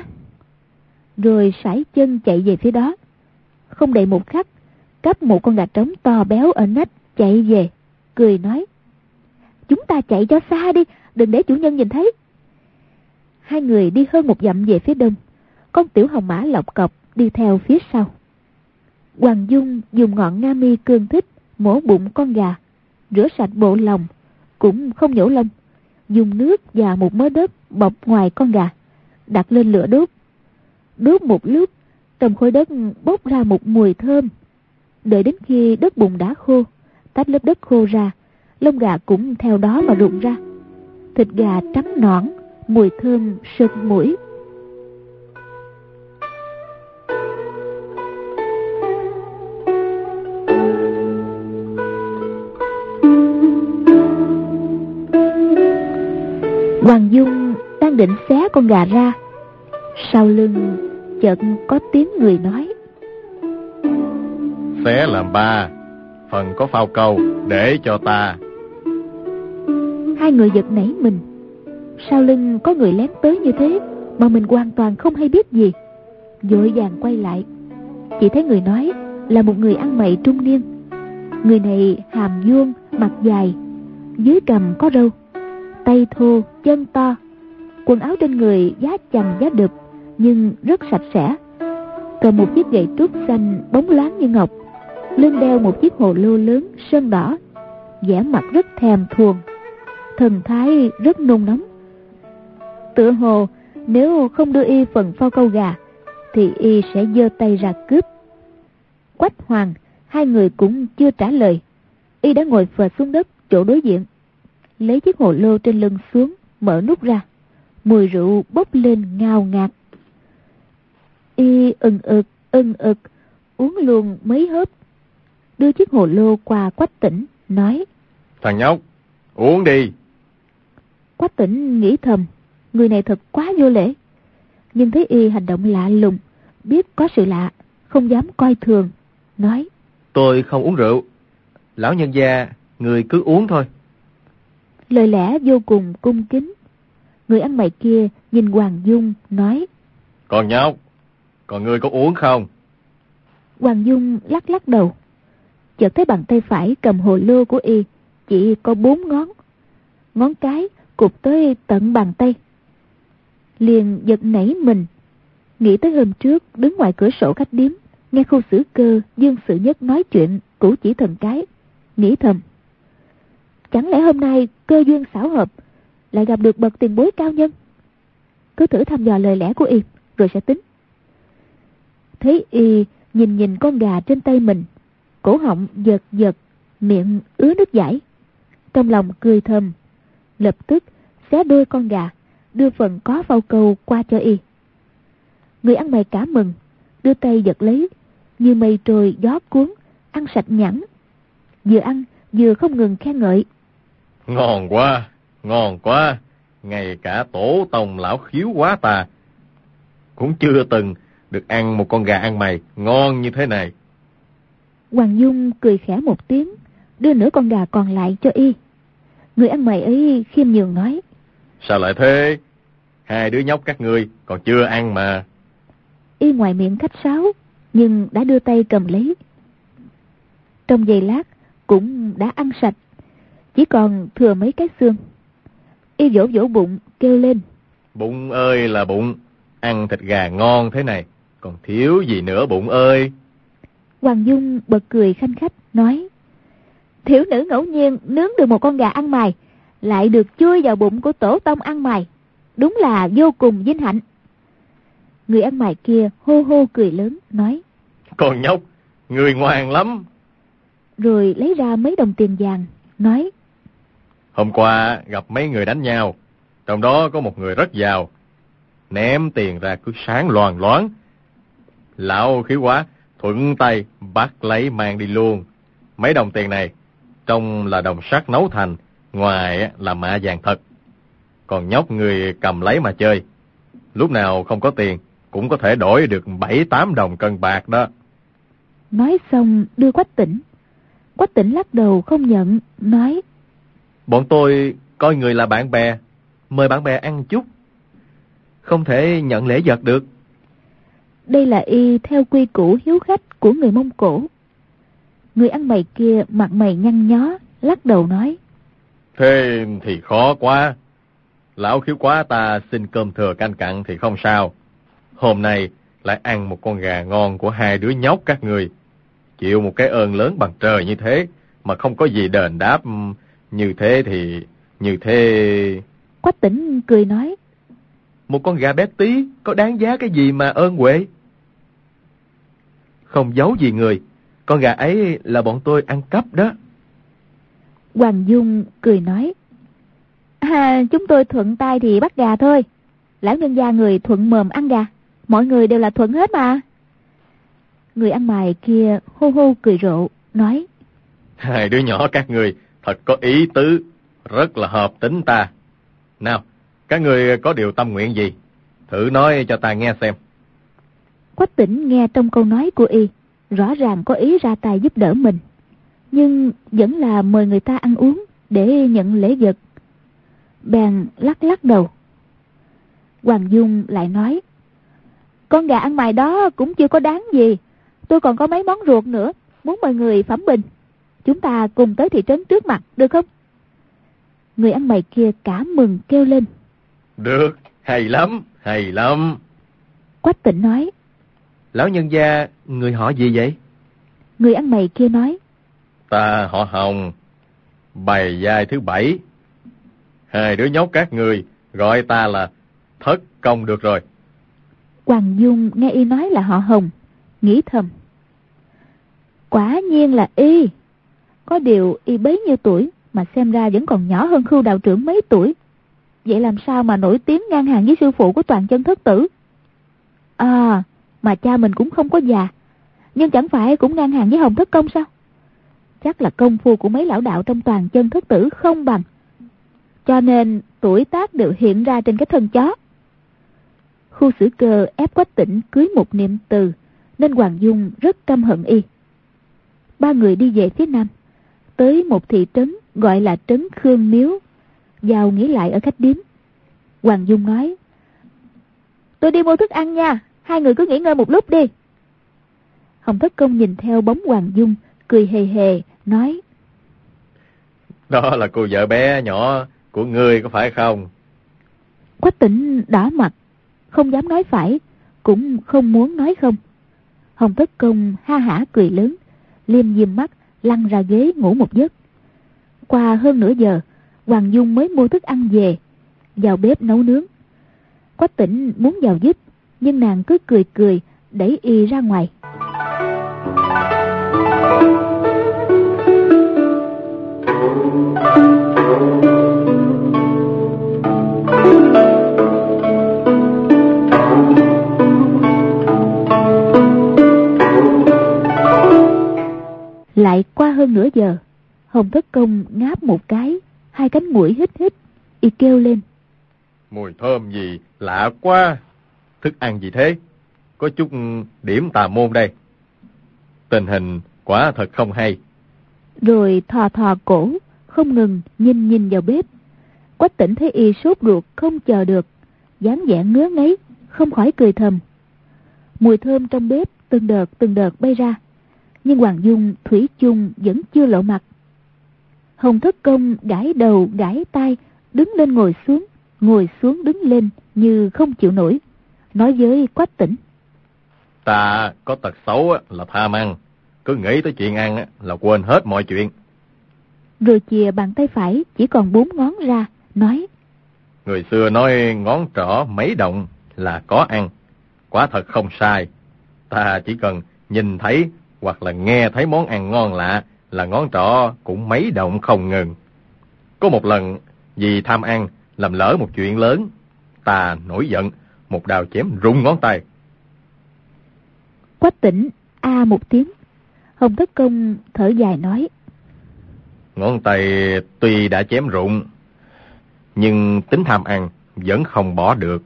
Rồi sải chân chạy về phía đó. Không đầy một khắc, cắp một con gà trống to béo ở nách chạy về, cười nói: Chúng ta chạy cho xa đi, đừng để chủ nhân nhìn thấy. Hai người đi hơn một dặm về phía đông, con tiểu hồng mã lọc cọc đi theo phía sau. Hoàng Dung dùng ngọn nga mi cương thích mổ bụng con gà, rửa sạch bộ lòng, cũng không nhổ lông, dùng nước và một mớ đất bọc ngoài con gà, đặt lên lửa đốt. Đốt một lúc, trong khối đất bốc ra một mùi thơm. Đợi đến khi đất bùn đã khô, tách lớp đất khô ra, lông gà cũng theo đó mà rụng ra. Thịt gà trắng nõn, mùi thơm sượt mũi. Hoàng Dung đang định xé con gà ra, sau lưng chợt có tiếng người nói: Xé làm ba, phần có phao câu để cho ta. Hai người giật nảy mình. Sau lưng có người lén tới như thế, mà mình hoàn toàn không hay biết gì. Vội vàng quay lại, chỉ thấy người nói là một người ăn mày trung niên. Người này hàm vuông, mặt dài, dưới cằm có râu, tay thô, chân to, quần áo trên người giá chằng giá đực nhưng rất sạch sẽ, cầm một chiếc gậy trúc xanh bóng loáng như ngọc, lưng đeo một chiếc hồ lô lớn sơn đỏ, vẻ mặt rất thèm thuồng, thần thái rất nôn nóng. Tựa hồ nếu không đưa y phần phao câu gà thì y sẽ giơ tay ra cướp. Quách Hoàng, hai người cũng chưa trả lời, y đã ngồi phệt xuống đất chỗ đối diện, lấy chiếc hồ lô trên lưng xuống, mở nút ra, mùi rượu bốc lên ngào ngạt. Y ừng ực ừng ực uống luôn mấy hớp, đưa chiếc hồ lô qua Quách Tĩnh, nói: Thằng nhóc, uống đi. Quách Tĩnh nghĩ thầm, người này thật quá vô lễ, nhưng thấy y hành động lạ lùng, biết có sự lạ, không dám coi thường, nói: Tôi không uống rượu, lão nhân gia, người cứ uống thôi. Lời lẽ vô cùng cung kính. Người ăn mày kia nhìn Hoàng Dung nói: Còn nhóc, còn ngươi có uống không? Hoàng Dung lắc lắc đầu, chợt thấy bàn tay phải cầm hồ lô của y chỉ có bốn ngón, ngón cái cụp tới tận bàn tay. Liền giật nảy mình, nghĩ tới hôm trước đứng ngoài cửa sổ khách điếm, nghe Khâu Sử Cơ, Dương Sự Nhất nói chuyện cũ chỉ thần cái, nghĩ thầm: chẳng lẽ hôm nay cơ duyên xảo hợp lại gặp được bậc tiền bối cao nhân? Cứ thử thăm dò lời lẽ của y rồi sẽ tính. Thấy y nhìn nhìn con gà trên tay mình, cổ họng giật giật, miệng ứa nước dãi, trong lòng cười thầm, lập tức xé đôi con gà, đưa phần có phao câu qua cho y. Người ăn mày cả mừng, đưa tay giật lấy, như mây trôi gió cuốn, ăn sạch nhẵn, vừa ăn vừa không ngừng khen ngợi: Ngon quá, ngon quá, ngay cả tổ tông lão Khiếu quá ta cũng chưa từng được ăn một con gà ăn mày ngon như thế này. Hoàng Dung cười khẽ một tiếng, đưa nửa con gà còn lại cho y. Người ăn mày ấy khiêm nhường nói: Sao lại thế? Hai đứa nhóc các ngươi còn chưa ăn mà. Y ngoài miệng khách sáo, nhưng đã đưa tay cầm lấy. Trong giây lát cũng đã ăn sạch, chỉ còn thừa mấy cái xương. Y vỗ vỗ bụng kêu lên: Bụng ơi là bụng, ăn thịt gà ngon thế này, còn thiếu gì nữa bụng ơi. Hoàng Dung bật cười khanh khách nói: Thiếu nữ ngẫu nhiên nướng được một con gà ăn mày, lại được chui vào bụng của tổ tông ăn mày, đúng là vô cùng vinh hạnh. Người ăn mày kia hô hô cười lớn nói: Con nhóc, người ngoan lắm. Rồi lấy ra mấy đồng tiền vàng, nói: Hôm qua gặp mấy người đánh nhau, trong đó có một người rất giàu, ném tiền ra cứ sáng loàn loáng. Lão Khiếu quá thuận tay bắt lấy mang đi luôn. Mấy đồng tiền này trong là đồng sắt nấu thành, ngoài là mạ vàng thật. Còn nhóc người cầm lấy mà chơi, lúc nào không có tiền cũng có thể đổi được bảy tám đồng cân bạc đó. Nói xong đưa Quách Tĩnh. Quách Tĩnh lắc đầu không nhận, nói: Bọn tôi coi người là bạn bè, mời bạn bè ăn chút, không thể nhận lễ vật được. Đây là y theo quy củ hiếu khách của người Mông Cổ. Người ăn mày kia mặt mày nhăn nhó, lắc đầu nói: Thế thì khó quá. Lão Khiếu quá ta xin cơm thừa canh cặn thì không sao. Hôm nay lại ăn một con gà ngon của hai đứa nhóc các người, chịu một cái ơn lớn bằng trời như thế mà không có gì đền đáp như thế thì... như thế... Quách Tĩnh cười nói: Một con gà bé tí có đáng giá cái gì mà ơn huệ. Không giấu gì người, con gà ấy là bọn tôi ăn cắp đó. Hoàng Dung cười nói: À, chúng tôi thuận tay thì bắt gà thôi. Lão nhân gia người thuận mồm ăn gà, mọi người đều là thuận hết mà. Người ăn mày kia hô hô cười rộ, nói: Hai đứa nhỏ các người thật có ý tứ, rất là hợp tính ta. Nào, các người có điều tâm nguyện gì? Thử nói cho ta nghe xem. Quách Tĩnh nghe trong câu nói của y, rõ ràng có ý ra tay giúp đỡ mình, nhưng vẫn là mời người ta ăn uống để nhận lễ vật. Bèn lắc lắc đầu. Hoàng Dung lại nói: Con gà ăn mày đó cũng chưa có đáng gì. Tôi còn có mấy món ruột nữa, muốn mời người phẩm bình. Chúng ta cùng tới thị trấn trước mặt, được không? Người ăn mày kia cả mừng kêu lên: Được, hay lắm, hay lắm. Quách Tịnh nói: Lão nhân gia, người họ gì vậy? Người ăn mày kia nói: Ta họ Hồng, bày giai thứ bảy. Hai đứa nhóc các người gọi ta là Thất Công được rồi. Hoàng Dung nghe y nói là họ Hồng, nghĩ thầm: Quả nhiên là y. Có điều y bấy nhiêu tuổi mà xem ra vẫn còn nhỏ hơn Khưu đạo trưởng mấy tuổi. Vậy làm sao mà nổi tiếng ngang hàng với sư phụ của Toàn Chân thất tử? À, mà cha mình cũng không có già, nhưng chẳng phải cũng ngang hàng với Hồng Thất Công sao? Chắc là công phu của mấy lão đạo trong Toàn Chân thất tử không bằng, cho nên tuổi tác đều hiện ra trên cái thân chó. Khu Sử Cơ ép Quách Tĩnh cưới một niệm từ, nên Hoàng Dung rất căm hận y. Ba người đi về phía nam, tới một thị trấn gọi là trấn Khương Miếu, vào nghỉ lại ở khách điếm. Hoàng Dung nói: Tôi đi mua thức ăn nha, hai người cứ nghỉ ngơi một lúc đi. Hồng Thất Công nhìn theo bóng Hoàng Dung, cười hề hề, nói: Đó là cô vợ bé nhỏ của ngươi có phải không? Quách Tĩnh đỏ mặt, không dám nói phải, cũng không muốn nói không. Hồng Thất Công ha hả cười lớn, liêm diêm mắt, lăn ra ghế ngủ một giấc. Qua hơn nửa giờ, Hoàng Dung mới mua thức ăn về, vào bếp nấu nướng. Quách Tĩnh muốn vào giúp, nhưng nàng cứ cười cười, đẩy y ra ngoài. Lại qua hơn nửa giờ, Hồng Thất Công ngáp một cái, hai cánh mũi hít hít, y kêu lên: Mùi thơm gì lạ quá. Thức ăn gì thế? Có chút điểm tà môn đây. Tình hình quả thật không hay. Rồi thò thò cổ, không ngừng nhìn nhìn vào bếp. Quách Tĩnh thấy y sốt ruột không chờ được, dáng vẻ ngứa ngáy, không khỏi cười thầm. Mùi thơm trong bếp từng đợt từng đợt bay ra, nhưng Hoàng Dung thủy chung vẫn chưa lộ mặt. Hồng Thất Công gãi đầu gãi tai, đứng lên ngồi xuống, ngồi xuống đứng lên như không chịu nổi, nói với Quách Tĩnh: Ta có tật xấu là tham ăn, cứ nghĩ tới chuyện ăn là quên hết mọi chuyện. Rồi chìa bàn tay phải chỉ còn bốn ngón ra, nói: Người xưa nói ngón trỏ mấy động là có ăn, quả thật không sai. Ta chỉ cần nhìn thấy hoặc là nghe thấy món ăn ngon lạ là ngón trỏ cũng mấy động không ngừng. Có một lần vì tham ăn làm lỡ một chuyện lớn, ta nổi giận, một đao chém rụng ngón tay. Quách Tĩnh a một tiếng. Hồng Thất Công thở dài nói: Ngón tay tuy đã chém rụng, nhưng tính tham ăn vẫn không bỏ được.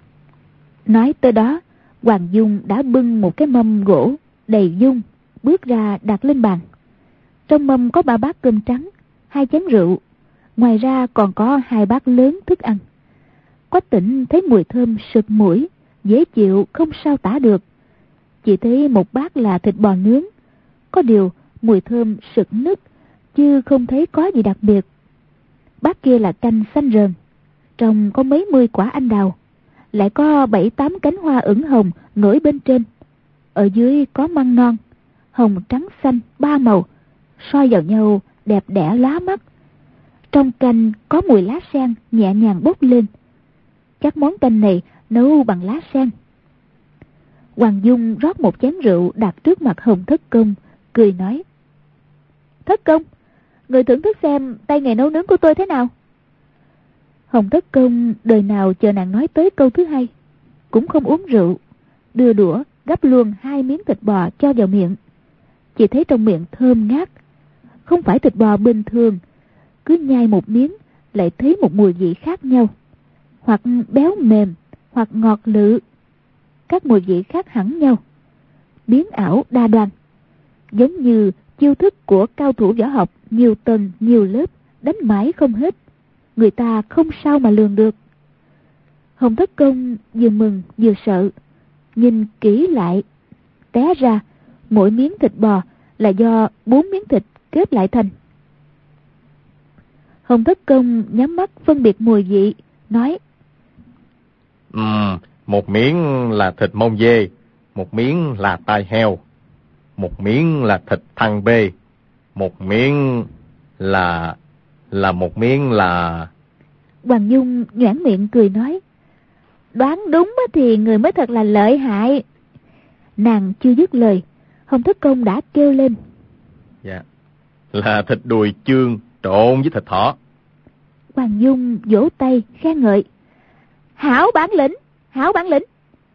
Nói tới đó, Hoàng Dung đã bưng một cái mâm gỗ đầy dung, bước ra đặt lên bàn. Trong mâm có ba bát cơm trắng, hai chén rượu, ngoài ra còn có hai bát lớn thức ăn. Quách Tĩnh thấy mùi thơm sực mũi, dễ chịu không sao tả được. Chỉ thấy một bát là thịt bò nướng, có điều mùi thơm sực nức, chứ không thấy có gì đặc biệt. Bát kia là canh xanh rờn, trong có mấy mươi quả anh đào, lại có bảy tám cánh hoa ửng hồng nổi bên trên. Ở dưới có măng non, hồng trắng xanh ba màu, soi vào nhau đẹp đẽ lóa mắt. Trong canh có mùi lá sen nhẹ nhàng bốc lên. Chắc món canh này nấu bằng lá sen. Hoàng Dung rót một chén rượu đặt trước mặt Hồng Thất Công, cười nói: Thất Công, người thưởng thức xem tay nghề nấu nướng của tôi thế nào. Hồng Thất Công đời nào chờ nàng nói tới câu thứ hai, cũng không uống rượu, đưa đũa gắp luôn hai miếng thịt bò cho vào miệng. Chỉ thấy trong miệng thơm ngát, không phải thịt bò bình thường, cứ nhai một miếng lại thấy một mùi vị khác nhau, hoặc béo mềm, hoặc ngọt lự. Các mùi vị khác hẳn nhau, biến ảo đa đoan, giống như chiêu thức của cao thủ võ học nhiều tầng nhiều lớp, đánh mãi không hết, người ta không sao mà lường được. Hồng Thất Công vừa mừng vừa sợ, nhìn kỹ lại, té ra mỗi miếng thịt bò là do bốn miếng thịt kết lại thành. Hồng Thất Công nhắm mắt phân biệt mùi vị, nói: uhm, một miếng là thịt mông dê, một miếng là tai heo, một miếng là thịt thằn bê, một miếng là... là một miếng là... Hoàng Dung nhoẻn miệng cười nói: đoán đúng thì người mới thật là lợi hại. Nàng chưa dứt lời, Hồng Thất Công đã kêu lên: Dạ, là thịt đùi chương trộn với thịt thỏ. Hoàng Dung vỗ tay khen ngợi: hảo bản lĩnh, hảo bản lĩnh.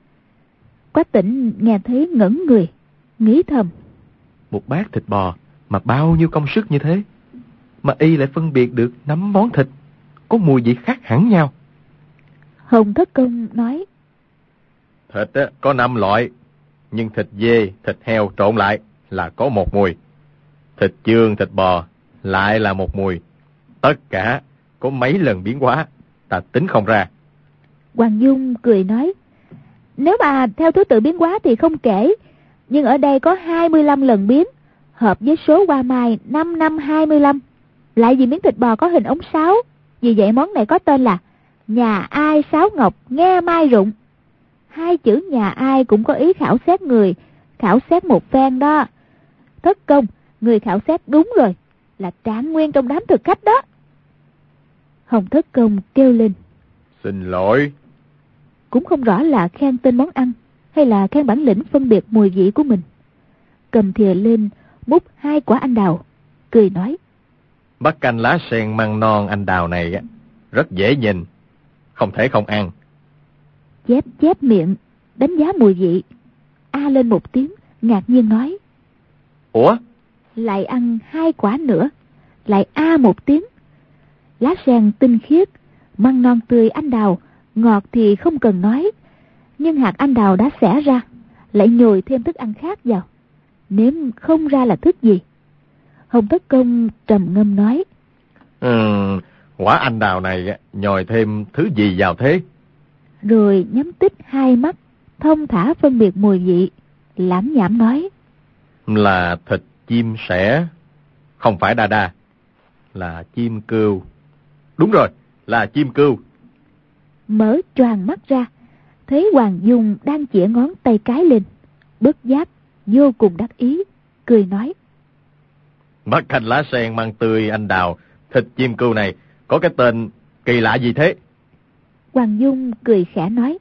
Quách Tĩnh nghe thấy ngẩn người, nghĩ thầm: một bát thịt bò mà bao nhiêu công sức như thế, mà y lại phân biệt được năm món thịt có mùi vị khác hẳn nhau. Hồng Thất Công nói: thịt á, có năm loại, nhưng thịt dê, thịt heo trộn lại là có một mùi, thịt chương, thịt bò lại là một mùi. Tất cả có mấy lần biến hóa, ta tính không ra. Hoàng Dung cười nói: nếu mà theo thứ tự biến hóa thì không kể, nhưng ở đây có hai mươi lăm lần biến, hợp với số hoa mai năm năm hai mươi lăm. Lại vì miếng thịt bò có hình ống sáo, vì vậy món này có tên là nhà ai sáo ngọc nghe mai rụng. Hai chữ nhà ai cũng có ý khảo xét người, khảo xét một phen đó. Thất Công, người khảo xét đúng rồi, là Trạng Nguyên trong đám thực khách đó. Hồng Thất Công kêu lên: xin lỗi. Cũng không rõ là khen tên món ăn hay là khen bản lĩnh phân biệt mùi vị của mình. Cầm thìa lên múc hai quả anh đào, cười nói: bát canh lá sen măng non anh đào này rất dễ nhìn, không thể không ăn. Chép chép miệng đánh giá mùi vị, a lên một tiếng, ngạc nhiên nói: ủa? Lại ăn hai quả nữa, lại a một tiếng. Lá sen tinh khiết, măng non tươi anh đào, ngọt thì không cần nói, nhưng hạt anh đào đã xẻ ra, lại nhồi thêm thức ăn khác vào, nếm không ra là thức gì. Hồng Thất Công trầm ngâm nói: ừ, quả anh đào này nhồi thêm thứ gì vào thế? Rồi nhắm tít hai mắt, thông thả phân biệt mùi vị, lãm nhảm nói: là thịt chim sẻ, không phải đa đa, là chim cừu. Đúng rồi, là chim cừu. Mở choàng mắt ra, thấy Hoàng Dung đang chĩa ngón tay cái lên, bất giác vô cùng đắc ý, cười nói: bát canh lá sen măng tươi anh đào, thịt chim cừu này có cái tên kỳ lạ gì thế? Hoàng Dung cười khẽ nói: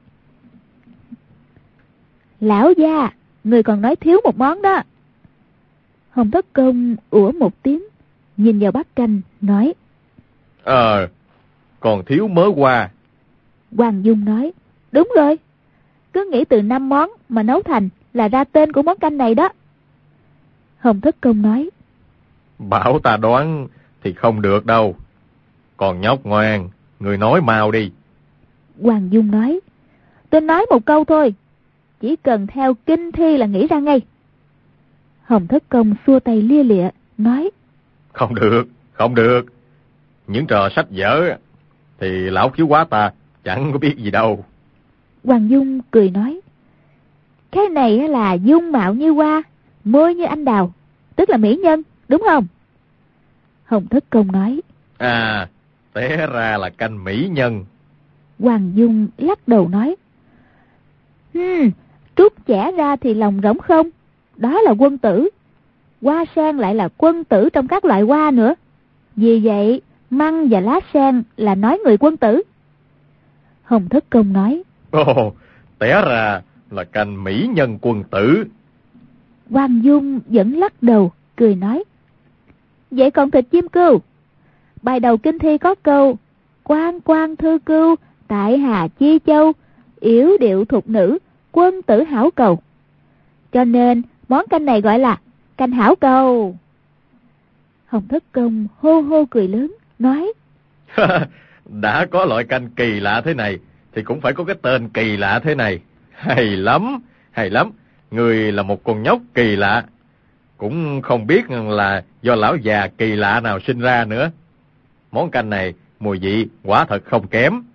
lão gia, người còn nói thiếu một món đó. Hồng Thất Công ủa một tiếng, nhìn vào bát canh nói: Ờ, còn thiếu mớ hoa. Hoàng Dung nói: đúng rồi, cứ nghĩ từ năm món mà nấu thành là ra tên của món canh này đó. Hồng Thất Công nói: bảo ta đoán thì không được đâu. Còn nhóc ngoan, người nói mau đi. Hoàng Dung nói: tôi nói một câu thôi, chỉ cần theo kinh thi là nghĩ ra ngay. Hồng Thất Công xua tay lia lịa, nói: không được, không được. Những trò sách vở thì lão khiếu quá ta chẳng có biết gì đâu. Hoàng Dung cười nói: cái này là dung mạo như hoa, môi như anh đào, tức là mỹ nhân, đúng không? Hồng Thất Công nói: à, té ra là canh mỹ nhân. Hoàng Dung lắc đầu nói: hmm, trút chẻ ra thì lòng rỗng không, đó là quân tử. Hoa sen lại là quân tử trong các loại hoa nữa, vì vậy măng và lá sen là nói người quân tử. Hồng Thất Công nói: ồ, té ra là canh mỹ nhân quân tử. Hoàng Dung vẫn lắc đầu, cười nói: vậy còn thịt chim cừu? Bài đầu kinh thi có câu: quan quan thư cưu, tại Hà Chi Châu, yểu điệu thục nữ, quân tử hảo cầu. Cho nên món canh này gọi là canh hảo cầu. Hồng Thất Công hô hô cười lớn, nói: đã có loại canh kỳ lạ thế này thì cũng phải có cái tên kỳ lạ thế này. Hay lắm, hay lắm. Người là một con nhóc kỳ lạ, cũng không biết là do lão già kỳ lạ nào sinh ra nữa. Món canh này mùi vị quả thật không kém.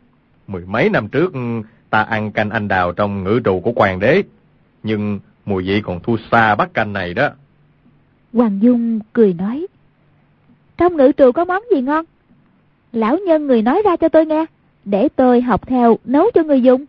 Mười mấy năm trước ta ăn canh anh đào trong ngự trù của hoàng đế, nhưng mùi vị còn thua xa bát canh này đó. Hoàng Dung cười nói, trong ngự trù có món gì ngon? Lão nhân người nói ra cho tôi nghe, để tôi học theo nấu cho người dùng.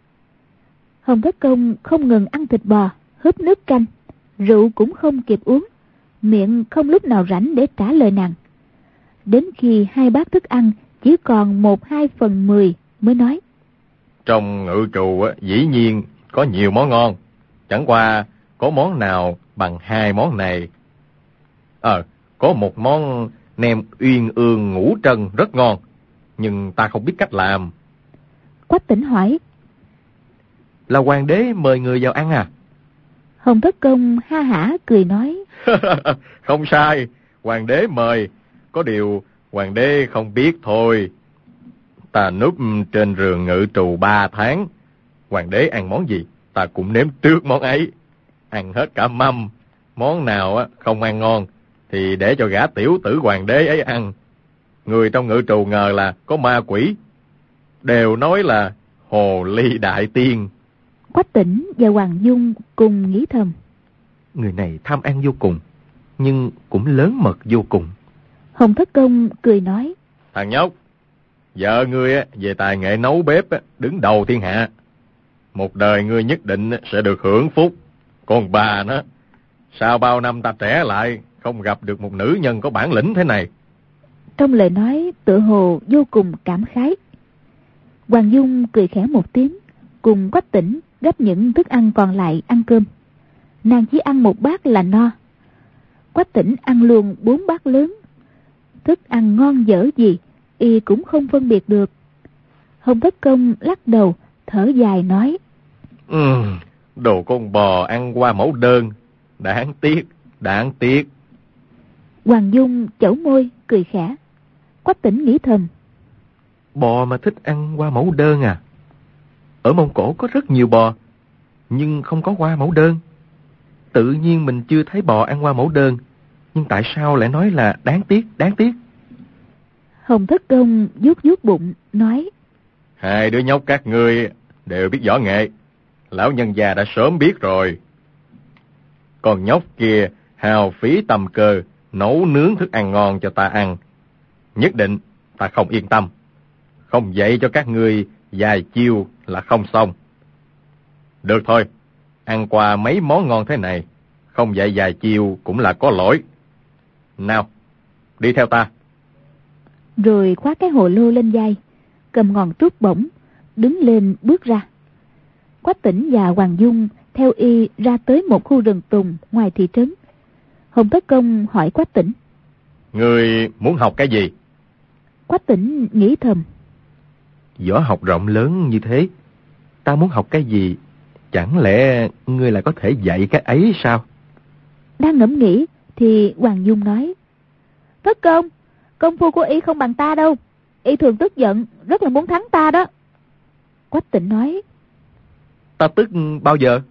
Hồng Thất Công không ngừng ăn thịt bò, húp nước canh, rượu cũng không kịp uống, miệng không lúc nào rảnh để trả lời nàng. Đến khi hai bát thức ăn chỉ còn một hai phần mười mới nói, trong ngự trù dĩ nhiên có nhiều món ngon, chẳng qua có món nào bằng hai món này. Ờ, có một món nem uyên ương ngũ trân rất ngon, nhưng ta không biết cách làm. Quách Tỉnh hỏi, là hoàng đế mời người vào ăn à? Hồng Thất Công ha hả cười nói, không sai, hoàng đế mời, có điều hoàng đế không biết thôi. Ta núp trên giường ngự trù ba tháng, hoàng đế ăn món gì ta cũng nếm trước món ấy, ăn hết cả mâm. Món nào không ăn ngon thì để cho gã tiểu tử hoàng đế ấy ăn. Người trong ngự trù ngờ là có ma quỷ, đều nói là hồ ly đại tiên. Quách Tỉnh và Hoàng Dung cùng nghĩ thầm, người này tham ăn vô cùng, nhưng cũng lớn mật vô cùng. Hồng Thất Công cười nói, thằng nhóc, vợ ngươi về tài nghệ nấu bếp đứng đầu thiên hạ, một đời ngươi nhất định sẽ được hưởng phúc. Còn bà nó, sau bao năm ta trẻ lại, không gặp được một nữ nhân có bản lĩnh thế này. Trong lời nói tựa hồ vô cùng cảm khái. Hoàng Dung cười khẽ một tiếng, cùng Quách Tỉnh gấp những thức ăn còn lại ăn cơm. Nàng chỉ ăn một bát là no. Quách Tỉnh ăn luôn bốn bát lớn. Thức ăn ngon dở gì y cũng không phân biệt được. Hồng Thất Công lắc đầu thở dài nói, ừ, đồ con bò ăn qua mẫu đơn, đáng tiếc, đáng tiếc. Hoàng Dung chẩu môi cười khẽ. Quách Tỉnh nghĩ thầm, bò mà thích ăn qua mẫu đơn à? Ở Mông Cổ có rất nhiều bò, nhưng không có qua mẫu đơn. Tự nhiên mình chưa thấy bò ăn qua mẫu đơn, nhưng tại sao lại nói là đáng tiếc, đáng tiếc? Hồng Thất Công vuốt vuốt bụng nói, hai đứa nhóc các ngươi đều biết võ nghệ, lão nhân già đã sớm biết rồi. Còn nhóc kia hào phí tâm cơ nấu nướng thức ăn ngon cho ta ăn, nhất định ta không yên tâm. Không dạy cho các ngươi vài chiêu là không xong. Được thôi, ăn qua mấy món ngon thế này, không dạy vài chiêu cũng là có lỗi. Nào, đi theo ta. Rồi khoác cái hồ lô lên vai, cầm ngọn trúc bổng, đứng lên bước ra. Quách Tỉnh và Hoàng Dung theo y ra tới một khu rừng tùng ngoài thị trấn. Hồng Thất Công hỏi Quách Tỉnh, ngươi muốn học cái gì? Quách Tỉnh nghĩ thầm, võ học rộng lớn như thế, ta muốn học cái gì? Chẳng lẽ ngươi lại có thể dạy cái ấy sao? Đang ngẫm nghĩ thì Hoàng Dung nói, Thất Công, công phu của y không bằng ta đâu. Y thường tức giận, rất là muốn thắng ta đó. Quách Tỉnh nói, ta tức bao giờ?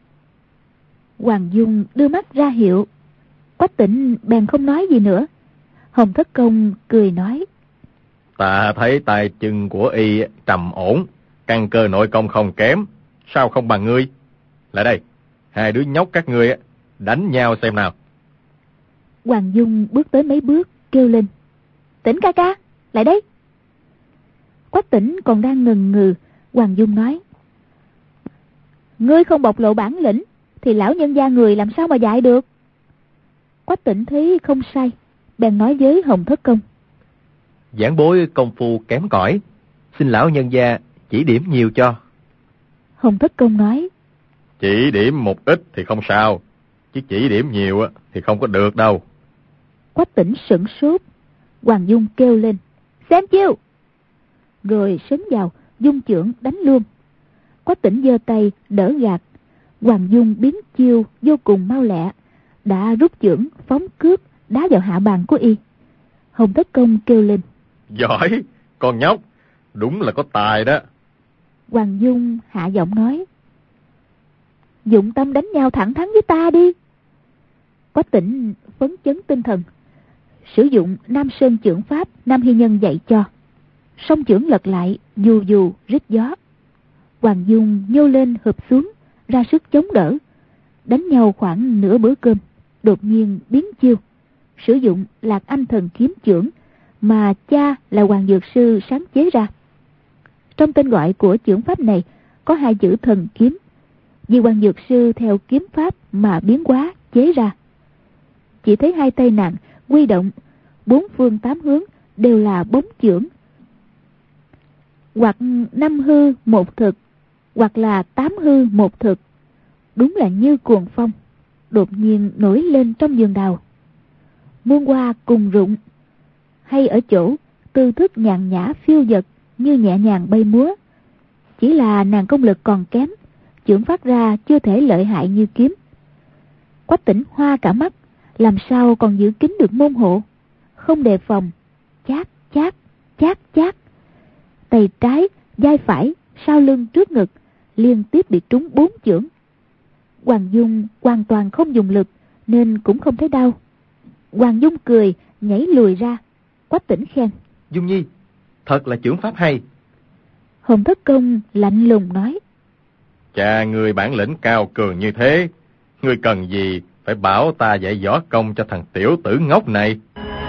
Hoàng Dung đưa mắt ra hiệu. Quách Tỉnh bèn không nói gì nữa. Hồng Thất Công cười nói, ta thấy tay chân của y trầm ổn, căn cơ nội công không kém, sao không bằng ngươi? Lại đây, hai đứa nhóc các ngươi đánh nhau xem nào. Hoàng Dung bước tới mấy bước kêu lên, Tỉnh ca ca, lại đây. Quách Tỉnh còn đang ngần ngừ, Hoàng Dung nói, ngươi không bộc lộ bản lĩnh thì lão nhân gia người làm sao mà dạy được? Quách Tỉnh thấy không sai, bèn nói với Hồng Thất Công, giảng bối công phu kém cỏi, xin lão nhân gia chỉ điểm nhiều cho. Hồng Thất Công nói, chỉ điểm một ít thì không sao, chứ chỉ điểm nhiều thì không có được đâu. Quách Tỉnh sửng sốt. Hoàng Dung kêu lên, xem chiêu. Rồi sấn vào, dung chưởng đánh luôn. Quách Tỉnh giơ tay đỡ gạt. Hoàng Dung biến chiêu vô cùng mau lẹ, đã rút chưởng phóng cướp đá vào hạ bàn của y. Hồng Thất Công kêu lên, giỏi, con nhóc, đúng là có tài đó. Hoàng Dung hạ giọng nói, dụng tâm đánh nhau thẳng thắn với ta đi. Quách Tỉnh phấn chấn tinh thần, sử dụng Nam Sơn chưởng pháp Nam Hy Nhân dạy cho. song chưởng lật lại, dù dù rít gió. Hoàng Dung nhô lên hợp xuống, ra sức chống đỡ. Đánh nhau khoảng nửa bữa cơm, đột nhiên biến chiêu, sử dụng Lạc Anh thần kiếm chưởng mà cha là Hoàng Dược Sư sáng chế ra. Trong tên gọi của chưởng pháp này có hai chữ thần kiếm, vì Hoàng Dược Sư theo kiếm pháp mà biến hóa chế ra. Chỉ thấy hai tay nàng quy động, bốn phương tám hướng đều là bóng chưởng, hoặc năm hư một thực, hoặc là tám hư một thực, đúng là như cuồng phong đột nhiên nổi lên trong vườn đào. Muôn hoa cùng rụng, hay ở chỗ tư thức nhàn nhã phiêu dật như nhẹ nhàng bay múa. Chỉ là nàng công lực còn kém, chưởng phát ra chưa thể lợi hại như kiếm. Quách Tĩnh hoa cả mắt, làm sao còn giữ kín được môn hộ. Không đề phòng, chát chát chát chát, tay trái, vai phải, sau lưng, trước ngực liên tiếp bị trúng bốn chưởng. Hoàng Dung hoàn toàn không dùng lực nên cũng không thấy đau. Hoàng Dung cười, nhảy lùi ra. Quách Tĩnh khen: Dung Nhi, thật là chưởng pháp hay. Hồng Thất Công lạnh lùng nói: Cha người bản lĩnh cao cường như thế, ngươi cần gì phải bảo ta dạy võ công cho thằng tiểu tử ngốc này?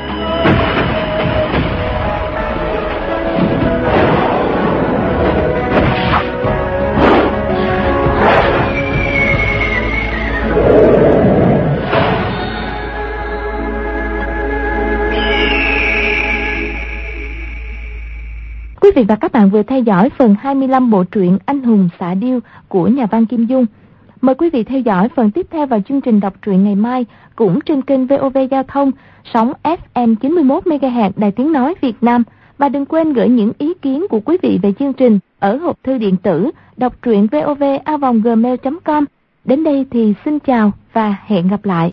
Quý vị và các bạn vừa theo dõi phần hai mươi lăm bộ truyện Anh hùng xạ điêu của nhà văn Kim Dung. Mời quý vị theo dõi phần tiếp theo vào chương trình đọc truyện ngày mai cũng trên kênh vê o vê Giao thông, sóng ép em chín mươi mốt mê ga héc Đài Tiếng Nói Việt Nam. Và đừng quên gửi những ý kiến của quý vị về chương trình ở hộp thư điện tử đọc truyện vov a vòng gmail chấm com. Đến đây thì xin chào và hẹn gặp lại.